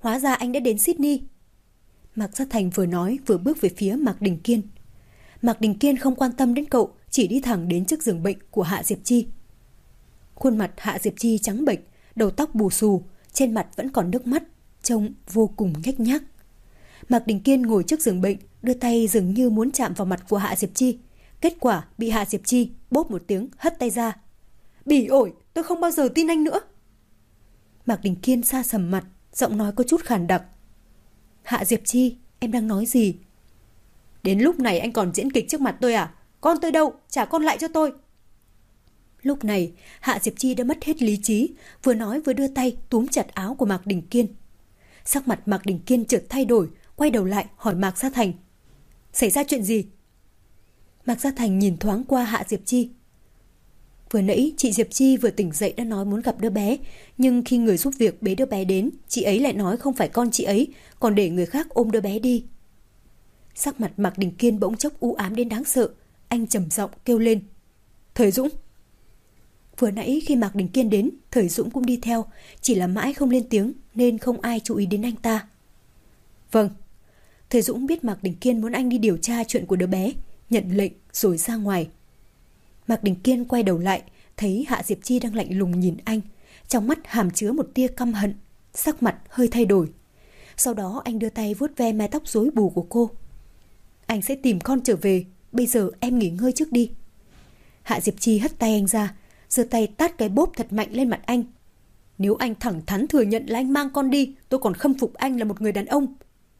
hóa ra anh đã đến Sydney. Mạc Gia Thành vừa nói vừa bước về phía Mạc Đình Kiên. Mạc Đình Kiên không quan tâm đến cậu, chỉ đi thẳng đến trước giường bệnh của Hạ Diệp Chi. Khuôn mặt Hạ Diệp Chi trắng bệch, đầu tóc bù xù, trên mặt vẫn còn nước mắt, trông vô cùng nhếch nhác. Mạc Đình Kiên ngồi trước giường bệnh, đưa tay dường như muốn chạm vào mặt của Hạ Diệp Chi. Kết quả bị Hạ Diệp Chi bốp một tiếng hất tay ra. Bỉ ổi, tôi không bao giờ tin anh nữa. Mạc Đình Kiên sa sầm mặt, giọng nói có chút khàn đặc. Hạ Diệp Chi, em đang nói gì? Đến lúc này anh còn diễn kịch trước mặt tôi à? Con tôi đâu? Trả con lại cho tôi. Lúc này, Hạ Diệp Chi đã mất hết lý trí, vừa nói vừa đưa tay túm chặt áo của Mạc Đình Kiên. Sắc mặt Mạc Đình Kiên chợt thay đổi, quay đầu lại hỏi Mạc Gia Thành. Xảy ra chuyện gì? Mạc Gia Thành nhìn thoáng qua Hạ Diệp Chi. Vừa nãy chị Diệp Chi vừa tỉnh dậy đã nói muốn gặp đứa bé, nhưng khi người giúp việc bế đứa bé đến, chị ấy lại nói không phải con chị ấy, còn để người khác ôm đứa bé đi. Sắc mặt Mạc Đình Kiên bỗng chốc u ám đến đáng sợ, anh trầm giọng kêu lên. Thời Dũng! Vừa nãy khi Mạc Đình Kiên đến, Thời Dũng cũng đi theo, chỉ là mãi không lên tiếng nên không ai chú ý đến anh ta. Vâng. Thời Dũng biết Mạc Đình Kiên muốn anh đi điều tra chuyện của đứa bé, nhận lệnh rồi ra ngoài. Mạc Đình Kiên quay đầu lại, thấy Hạ Diệp Chi đang lạnh lùng nhìn anh, trong mắt hàm chứa một tia căm hận, sắc mặt hơi thay đổi. Sau đó anh đưa tay vuốt ve mái tóc rối bù của cô. Anh sẽ tìm con trở về, bây giờ em nghỉ ngơi trước đi. Hạ Diệp Chi hất tay anh ra, giơ tay tát cái bốp thật mạnh lên mặt anh. Nếu anh thẳng thắn thừa nhận là anh mang con đi, tôi còn khâm phục anh là một người đàn ông.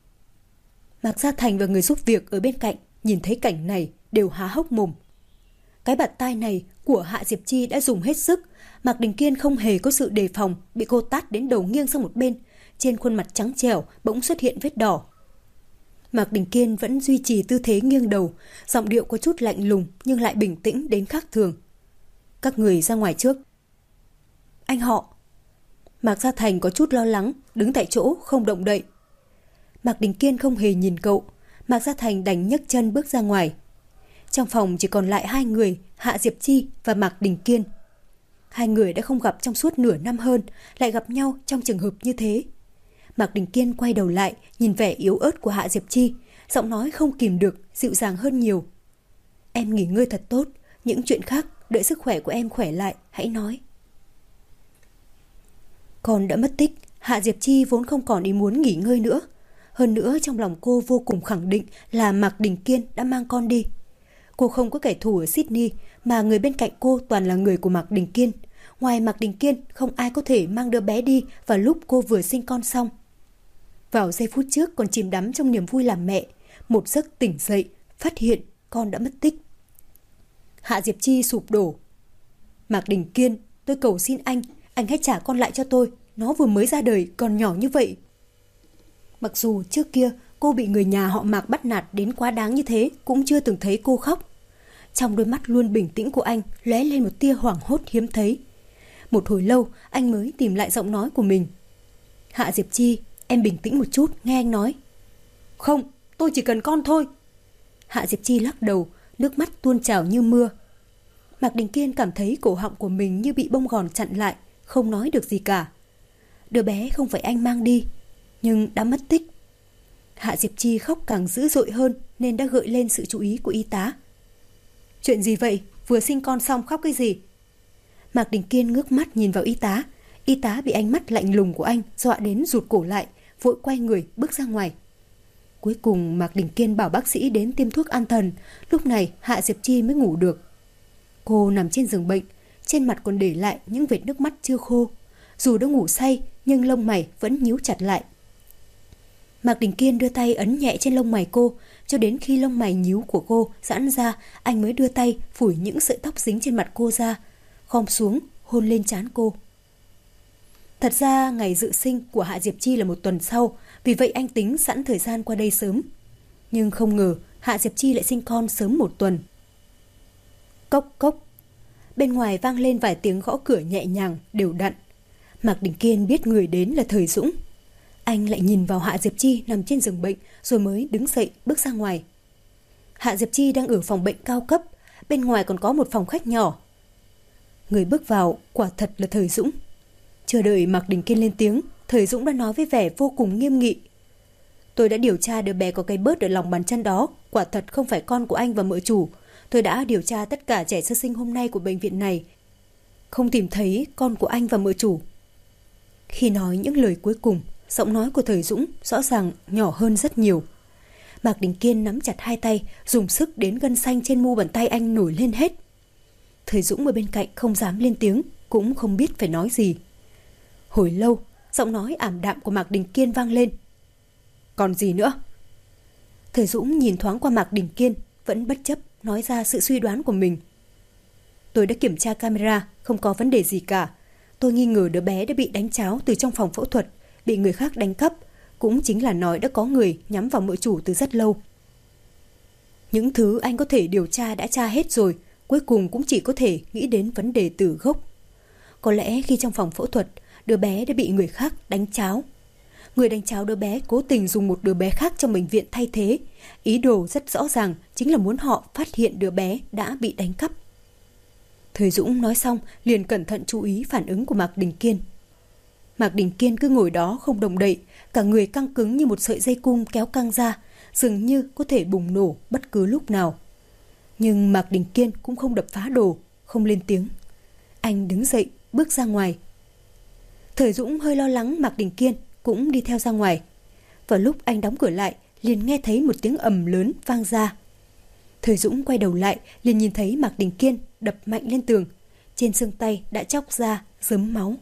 Mạc Gia Thành và người giúp việc ở bên cạnh nhìn thấy cảnh này đều há hốc mồm. Cái bạt tai này của Hạ Diệp Chi đã dùng hết sức. Mạc Đình Kiên không hề có sự đề phòng, bị cô tát đến đầu nghiêng sang một bên, trên khuôn mặt trắng trẻo bỗng xuất hiện vết đỏ. Mạc Đình Kiên vẫn duy trì tư thế nghiêng đầu, giọng điệu có chút lạnh lùng nhưng lại bình tĩnh đến khác thường. Các người ra ngoài trước. Anh họ. Mạc Gia Thành có chút lo lắng, đứng tại chỗ không động đậy. Mạc Đình Kiên không hề nhìn cậu, Mạc Gia Thành đành nhấc chân bước ra ngoài. Trong phòng chỉ còn lại hai người, Hạ Diệp Chi và Mạc Đình Kiên. Hai người đã không gặp trong suốt nửa năm hơn, lại gặp nhau trong trường hợp như thế. Mạc Đình Kiên quay đầu lại, nhìn vẻ yếu ớt của Hạ Diệp Chi, giọng nói không kìm được, dịu dàng hơn nhiều. Em nghỉ ngơi thật tốt, những chuyện khác, đợi sức khỏe của em khỏe lại, hãy nói. Con đã mất tích, Hạ Diệp Chi vốn không còn ý muốn nghỉ ngơi nữa. Hơn nữa trong lòng cô vô cùng khẳng định là Mạc Đình Kiên đã mang con đi. Cô không có kẻ thù ở Sydney, mà người bên cạnh cô toàn là người của Mạc Đình Kiên. Ngoài Mạc Đình Kiên, không ai có thể mang đứa bé đi vào lúc cô vừa sinh con xong. Vào giây phút trước còn chìm đắm trong niềm vui làm mẹ, một giấc tỉnh dậy, phát hiện con đã mất tích. Hạ Diệp Chi sụp đổ. Mạc Đình Kiên, tôi cầu xin anh hãy trả con lại cho tôi, nó vừa mới ra đời còn nhỏ như vậy. Mặc dù trước kia cô bị người nhà họ Mạc bắt nạt đến quá đáng như thế, cũng chưa từng thấy cô khóc. Trong đôi mắt luôn bình tĩnh của anh lóe lên một tia hoảng hốt hiếm thấy. Một hồi lâu anh mới tìm lại giọng nói của mình. Hạ Diệp Chi, em bình tĩnh một chút, nghe anh nói. Không, tôi chỉ cần con thôi. Hạ Diệp Chi lắc đầu, nước mắt tuôn trào như mưa. Mạc Đình Kiên cảm thấy cổ họng của mình như bị bông gòn chặn lại, không nói được gì cả. Đứa bé không phải anh mang đi, nhưng đã mất tích. Hạ Diệp Chi khóc càng dữ dội hơn nên đã gợi lên sự chú ý của y tá. Chuyện gì vậy? Vừa sinh con xong khóc cái gì? Mạc Đình Kiên ngước mắt nhìn vào y tá. Y tá bị ánh mắt lạnh lùng của anh dọa đến rụt cổ lại, vội quay người bước ra ngoài. Cuối cùng Mạc Đình Kiên bảo bác sĩ đến tiêm thuốc an thần. Lúc này Hạ Diệp Chi mới ngủ được. Cô nằm trên giường bệnh, trên mặt còn để lại những vệt nước mắt chưa khô. Dù đã ngủ say nhưng lông mày vẫn nhíu chặt lại. Mạc Đình Kiên đưa tay ấn nhẹ trên lông mày cô, cho đến khi lông mày nhíu của cô giãn ra, anh mới đưa tay phủi những sợi tóc dính trên mặt cô ra, khom xuống hôn lên trán cô. Thật ra ngày dự sinh của Hạ Diệp Chi là một tuần sau, vì vậy anh tính sẵn thời gian qua đây sớm. Nhưng không ngờ Hạ Diệp Chi lại sinh con sớm một tuần. Cốc cốc. Bên ngoài vang lên vài tiếng gõ cửa nhẹ nhàng, đều đặn. Mạc Đình Kiên biết người đến là Thời Dũng. Anh lại nhìn vào Hạ Diệp Chi nằm trên giường bệnh rồi mới đứng dậy bước ra ngoài. Hạ Diệp Chi đang ở phòng bệnh cao cấp, bên ngoài còn có một phòng khách nhỏ. Người bước vào quả thật là Thời Dũng. Chờ đợi Mạc Đình Kiên lên tiếng, Thời Dũng đã nói với vẻ vô cùng nghiêm nghị. Tôi đã điều tra đứa bé có cái bớt ở lòng bàn chân đó, quả thật không phải con của anh và mợ chủ. Tôi đã điều tra tất cả trẻ sơ sinh hôm nay của bệnh viện này, không tìm thấy con của anh và mợ chủ. Khi nói những lời cuối cùng, giọng nói của Thời Dũng rõ ràng nhỏ hơn rất nhiều. Mạc Đình Kiên nắm chặt hai tay, dùng sức đến gân xanh trên mu bàn tay anh nổi lên hết. Thời Dũng ở bên cạnh không dám lên tiếng, cũng không biết phải nói gì. Hồi lâu, giọng nói ảm đạm của Mạc Đình Kiên vang lên. Còn gì nữa? Thời Dũng nhìn thoáng qua Mạc Đình Kiên, vẫn bất chấp nói ra sự suy đoán của mình. Tôi đã kiểm tra camera, không có vấn đề gì cả. Tôi nghi ngờ đứa bé đã bị đánh tráo từ trong phòng phẫu thuật, bị người khác đánh cắp, cũng chính là nói đã có người nhắm vào mợ chủ từ rất lâu. Những thứ anh có thể điều tra đã tra hết rồi, cuối cùng cũng chỉ có thể nghĩ đến vấn đề từ gốc. Có lẽ khi trong phòng phẫu thuật, đứa bé đã bị người khác đánh tráo. Người đánh tráo đứa bé cố tình dùng một đứa bé khác trong bệnh viện thay thế. Ý đồ rất rõ ràng chính là muốn họ phát hiện đứa bé đã bị đánh cắp. Thời Dũng nói xong liền cẩn thận chú ý phản ứng của Mạc Đình Kiên. Mạc Đình Kiên cứ ngồi đó không động đậy, cả người căng cứng như một sợi dây cung kéo căng ra, dường như có thể bùng nổ bất cứ lúc nào. Nhưng Mạc Đình Kiên cũng không đập phá đồ, không lên tiếng. Anh đứng dậy, bước ra ngoài. Thời Dũng hơi lo lắng Mạc Đình Kiên cũng đi theo ra ngoài. Vào lúc anh đóng cửa lại, liền nghe thấy một tiếng ầm lớn vang ra. Thời Dũng quay đầu lại, liền nhìn thấy Mạc Đình Kiên đập mạnh lên tường. Trên xương tay đã chóc ra, rớm máu.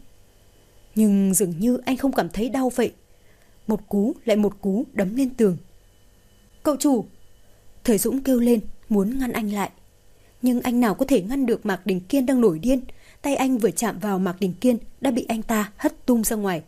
Nhưng dường như anh không cảm thấy đau vậy. Một cú lại một cú đấm lên tường. Cậu chủ! Thời Dũng kêu lên, muốn ngăn anh lại. Nhưng anh nào có thể ngăn được Mạc Đình Kiên đang nổi điên. Tay anh vừa chạm vào Mạc Đình Kiên đã bị anh ta hất tung ra ngoài.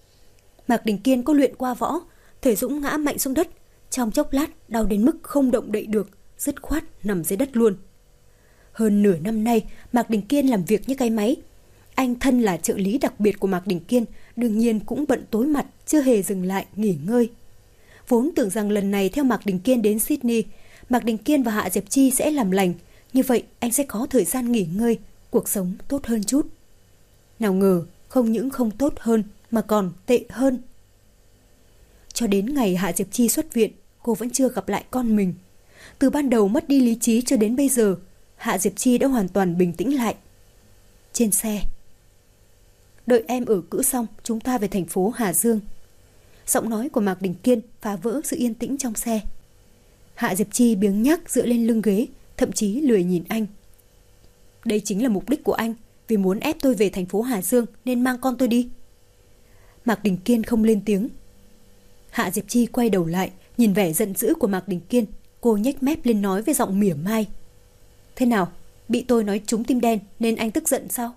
Mạc Đình Kiên có luyện qua võ. Thời Dũng ngã mạnh xuống đất. Trong chốc lát đau đến mức không động đậy được, dứt khoát nằm dưới đất luôn. Hơn nửa năm nay, Mạc Đình Kiên làm việc như cái máy. Anh thân là trợ lý đặc biệt của Mạc Đình Kiên, đương nhiên cũng bận tối mặt, chưa hề dừng lại nghỉ ngơi. Vốn tưởng rằng lần này theo Mạc Đình Kiên đến Sydney, Mạc Đình Kiên và Hạ Diệp Chi sẽ làm lành, như vậy anh sẽ có thời gian nghỉ ngơi, cuộc sống tốt hơn chút. Nào ngờ, không những không tốt hơn mà còn tệ hơn. Cho đến ngày Hạ Diệp Chi xuất viện, cô vẫn chưa gặp lại con mình. Từ ban đầu mất đi lý trí cho đến bây giờ, Hạ Diệp Chi đã hoàn toàn bình tĩnh lại. Trên xe. Đợi em ở cữ xong, chúng ta về thành phố Hà Dương. Giọng nói của Mạc Đình Kiên phá vỡ sự yên tĩnh trong xe. Hạ Diệp Chi biếng nhác dựa lên lưng ghế, thậm chí lười nhìn anh. Đây chính là mục đích của anh, vì muốn ép tôi về thành phố Hà Dương nên mang con tôi đi. Mạc Đình Kiên không lên tiếng. Hạ Diệp Chi quay đầu lại, nhìn vẻ giận dữ của Mạc Đình Kiên, cô nhếch mép lên nói với giọng mỉa mai. Thế nào, bị tôi nói trúng tim đen nên anh tức giận sao?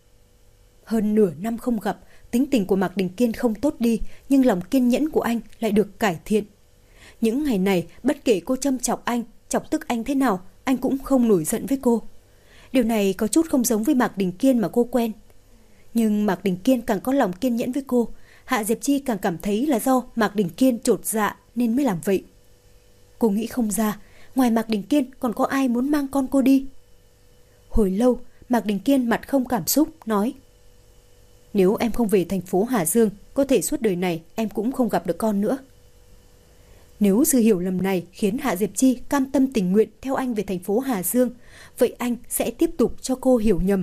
Hơn nửa năm không gặp, tính tình của Mạc Đình Kiên không tốt đi, nhưng lòng kiên nhẫn của anh lại được cải thiện. Những ngày này, bất kể cô châm chọc anh, chọc tức anh thế nào, anh cũng không nổi giận với cô. Điều này có chút không giống với Mạc Đình Kiên mà cô quen. Nhưng Mạc Đình Kiên càng có lòng kiên nhẫn với cô, Hạ Diệp Chi càng cảm thấy là do Mạc Đình Kiên chột dạ nên mới làm vậy. Cô nghĩ không ra, ngoài Mạc Đình Kiên còn có ai muốn mang con cô đi. Hồi lâu, Mạc Đình Kiên mặt không cảm xúc, nói: Nếu em không về thành phố Hà Dương, có thể suốt đời này em cũng không gặp được con nữa. Nếu sự hiểu lầm này khiến Hạ Diệp Chi cam tâm tình nguyện theo anh về thành phố Hà Dương, vậy anh sẽ tiếp tục cho cô hiểu nhầm.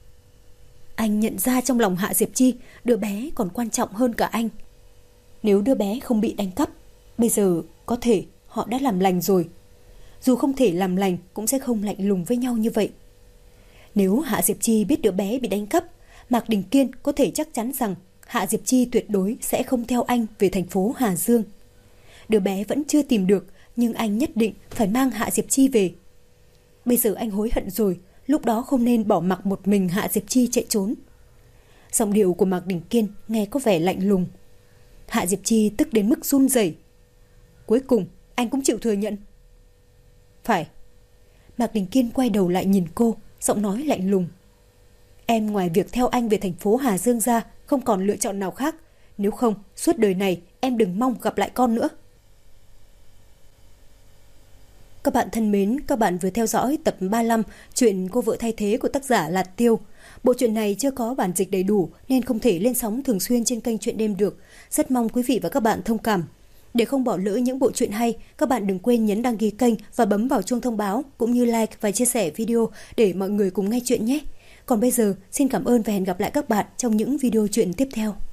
Anh nhận ra trong lòng Hạ Diệp Chi, đứa bé còn quan trọng hơn cả anh. Nếu đứa bé không bị đánh cắp, bây giờ có thể họ đã làm lành rồi. Dù không thể làm lành cũng sẽ không lạnh lùng với nhau như vậy. Nếu Hạ Diệp Chi biết đứa bé bị đánh cắp, Mạc Đình Kiên có thể chắc chắn rằng Hạ Diệp Chi tuyệt đối sẽ không theo anh về thành phố Hà Dương. Đứa bé vẫn chưa tìm được, nhưng anh nhất định phải mang Hạ Diệp Chi về. Bây giờ anh hối hận rồi, lúc đó không nên bỏ mặc một mình Hạ Diệp Chi chạy trốn. Giọng điệu của Mạc Đình Kiên nghe có vẻ lạnh lùng. Hạ Diệp Chi tức đến mức run rẩy. Cuối cùng anh cũng chịu thừa nhận. Phải. Mạc Đình Kiên quay đầu lại nhìn cô, giọng nói lạnh lùng. Em ngoài việc theo anh về thành phố Hà Dương ra, không còn lựa chọn nào khác. Nếu không, suốt đời này em đừng mong gặp lại con nữa. Các bạn thân mến, các bạn vừa theo dõi tập 35 chuyện Cô vợ thay thế của tác giả Lạt Tiêu. Bộ truyện này chưa có bản dịch đầy đủ nên không thể lên sóng thường xuyên trên kênh Truyện Đêm được. Rất mong quý vị và các bạn thông cảm. Để không bỏ lỡ những bộ truyện hay, các bạn đừng quên nhấn đăng ký kênh và bấm vào chuông thông báo cũng như like và chia sẻ video để mọi người cùng nghe chuyện nhé. Còn bây giờ, xin cảm ơn và hẹn gặp lại các bạn trong những video truyện tiếp theo.